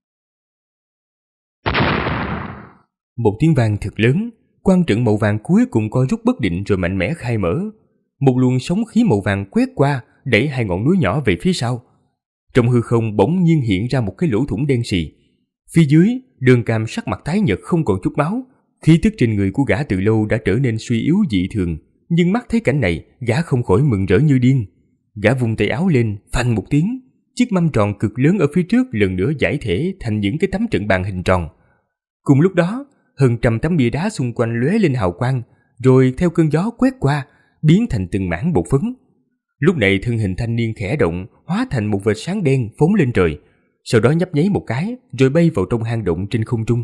Một tiếng vang thật lớn, quan trận màu vàng cuối cùng co rút bất định rồi mạnh mẽ khai mở. Một luồng sóng khí màu vàng quét qua, đẩy hai ngọn núi nhỏ về phía sau. Trong hư không bỗng nhiên hiện ra một cái lỗ thủng đen sì. Phía dưới, Đường Cam sắc mặt tái nhợt không còn chút máu, khí tức trên người của gã từ lâu đã trở nên suy yếu dị thường, nhưng mắt thấy cảnh này, gã không khỏi mừng rỡ như điên. Gã vung tay áo lên, phanh một tiếng, chiếc mâm tròn cực lớn ở phía trước lần nữa giải thể thành những cái tấm trận bàn hình tròn. Cùng lúc đó, hơn 100 tấm bia đá xung quanh lóe lên hào quang, rồi theo cơn gió quét qua, biến thành từng mảng bột phấn. Lúc này thân hình thanh niên khẽ động, hóa thành một vệt sáng đen phóng lên trời, sau đó nhấp nháy một cái, rồi bay vào trong hang động trên không trung.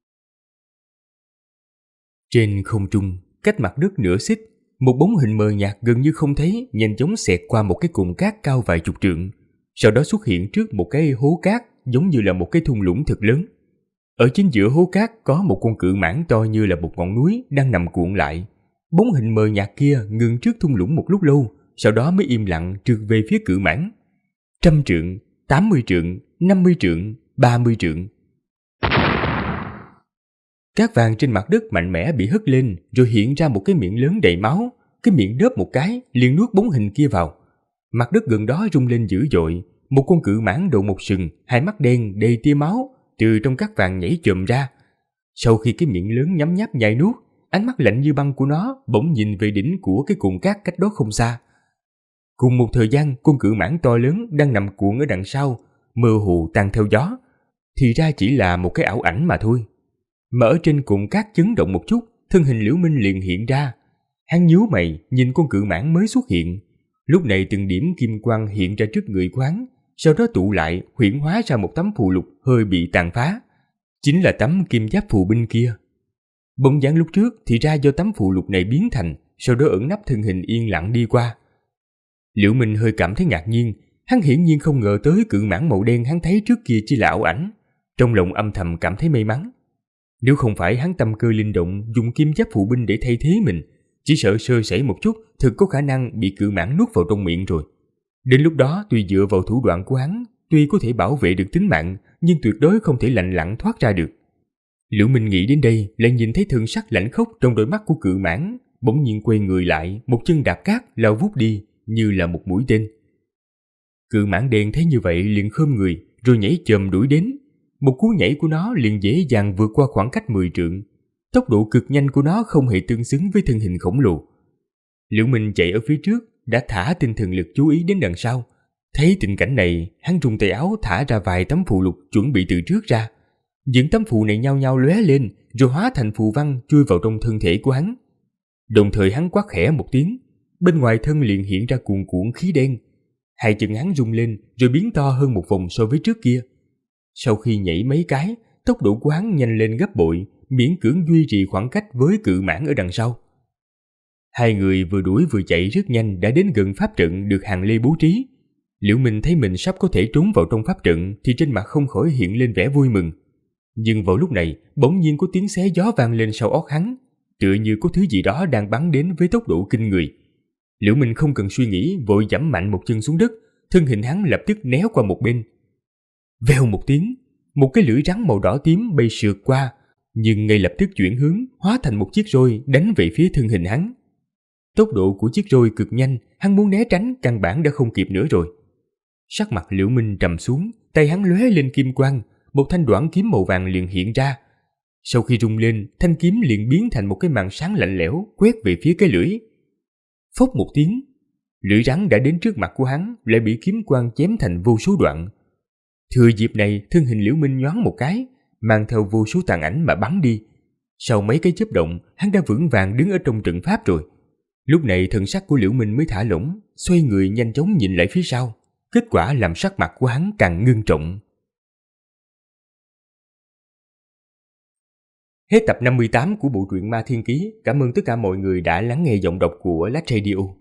Trên không trung, cách mặt đất nửa xích, một bóng hình mờ nhạt gần như không thấy nhanh chóng xẹt qua một cái cồn cát cao vài chục trượng. sau đó xuất hiện trước một cái hố cát giống như là một cái thung lũng thật lớn. Ở chính giữa hố cát có một con cự mãng to như là một ngọn núi đang nằm cuộn lại. Bóng hình mờ nhạt kia ngừng trước thung lũng một lúc lâu, sau đó mới im lặng trượt về phía cự mãng. 100 trượng, 80 trượng, 50 trượng, 30 trượng. Cát vàng trên mặt đất mạnh mẽ bị hất lên, rồi hiện ra một cái miệng lớn đầy máu. Cái miệng đớp một cái, liền nuốt bóng hình kia vào. Mặt đất gần đó rung lên dữ dội. Một con cự mãng đầu một sừng, hai mắt đen đầy tia máu, từ trong cát vàng nhảy chồm ra. Sau khi cái miệng lớn nhấm nháp nhai nuốt, ánh mắt lạnh như băng của nó bỗng nhìn về đỉnh của cái cuộn cát cách đó không xa. Cùng một thời gian, con cự mãng to lớn đang nằm cuộn ở đằng sau, mơ hồ tan theo gió. Thì ra chỉ là một cái ảo ảnh mà thôi. Mà ở trên cuộn cát chấn động một chút, thân hình Liễu Minh liền hiện ra. Hắn nhíu mày nhìn con cự mãng mới xuất hiện. Lúc này từng điểm kim quang hiện ra trước người của hắn, sau đó tụ lại huyễn hóa ra một tấm phù lục hơi bị tàn phá. Chính là tấm kim giáp phù binh kia. Bóng dáng lúc trước thì ra do tấm phù lục này biến thành, sau đó ẩn nấp thân hình yên lặng đi qua. Liễu Minh hơi cảm thấy ngạc nhiên, hắn hiển nhiên không ngờ tới cự mãng màu đen hắn thấy trước kia chỉ là ảo ảnh, trong lòng âm thầm cảm thấy may mắn. Nếu không phải hắn tâm cơ linh động dùng kim giáp phù binh để thay thế mình, chỉ sợ sơ sẩy một chút thực có khả năng bị cự mãng nuốt vào trong miệng rồi. Đến lúc đó tuy dựa vào thủ đoạn của hắn, tuy có thể bảo vệ được tính mạng, nhưng tuyệt đối không thể lành lặn thoát ra được. Liễu Minh nghĩ đến đây, lại nhìn thấy thần sắc lạnh khốc trong đôi mắt của cự mãng, bỗng nhiên quay người lại, một chân đạp cát lao vút đi như là một mũi tên. Cự mãng đen thấy như vậy liền khom người, rồi nhảy chồm đuổi đến. Một cú nhảy của nó liền dễ dàng vượt qua khoảng cách 10 trượng. Tốc độ cực nhanh của nó không hề tương xứng với thân hình khổng lồ. Liễu Minh chạy ở phía trước, đã thả tinh thần lực chú ý đến đằng sau. Thấy tình cảnh này, hắn rung tay áo thả ra vài tấm phù lục chuẩn bị từ trước ra. Những tấm phù này nhao nhao lóe lên, rồi hóa thành phù văn chui vào trong thân thể của hắn. Đồng thời hắn quát khẽ một tiếng, bên ngoài thân liền hiện ra cuồn cuộn khí đen. Hai chân hắn rung lên rồi biến to hơn một vòng so với trước kia. Sau khi nhảy mấy cái, tốc độ của hắn nhanh lên gấp bội, miễn cưỡng duy trì khoảng cách với cự mãng ở đằng sau. Hai người vừa đuổi vừa chạy rất nhanh đã đến gần pháp trận được Hàng Lê bố trí. Liễu Minh thấy mình sắp có thể trốn vào trong pháp trận thì trên mặt không khỏi hiện lên vẻ vui mừng. Nhưng vào lúc này, bỗng nhiên có tiếng xé gió vang lên sau óc hắn, tựa như có thứ gì đó đang bắn đến với tốc độ kinh người. Liễu Minh không cần suy nghĩ, vội giẫm mạnh một chân xuống đất, thân hình hắn lập tức né qua một bên. Vèo một tiếng, một cái lưỡi rắn màu đỏ tím bay sượt qua, nhưng ngay lập tức chuyển hướng, hóa thành một chiếc roi đánh về phía thân hình hắn. Tốc độ của chiếc roi cực nhanh, hắn muốn né tránh căn bản đã không kịp nữa rồi. Sắc mặt Liễu Minh trầm xuống, tay hắn lóe lên kim quang, một thanh đoản kiếm màu vàng liền hiện ra. Sau khi rung lên, thanh kiếm liền biến thành một cái màn sáng lạnh lẽo quét về phía cái lưỡi. Phốc một tiếng, lưỡi rắn đã đến trước mặt của hắn, lại bị kiếm quang chém thành vô số đoạn. Thừa dịp này, thân hình Liễu Minh nhoáng một cái, mang theo vô số tàn ảnh mà bắn đi. Sau mấy cái chớp động, hắn đã vững vàng đứng ở trong trận pháp rồi. Lúc này thần sắc của Liễu Minh mới thả lỏng, xoay người nhanh chóng nhìn lại phía sau. Kết quả làm sắc mặt của hắn càng ngưng trọng. Hết tập 58 của bộ truyện Ma Thiên Ký. Cảm ơn tất cả mọi người đã lắng nghe giọng đọc của Lách Radio.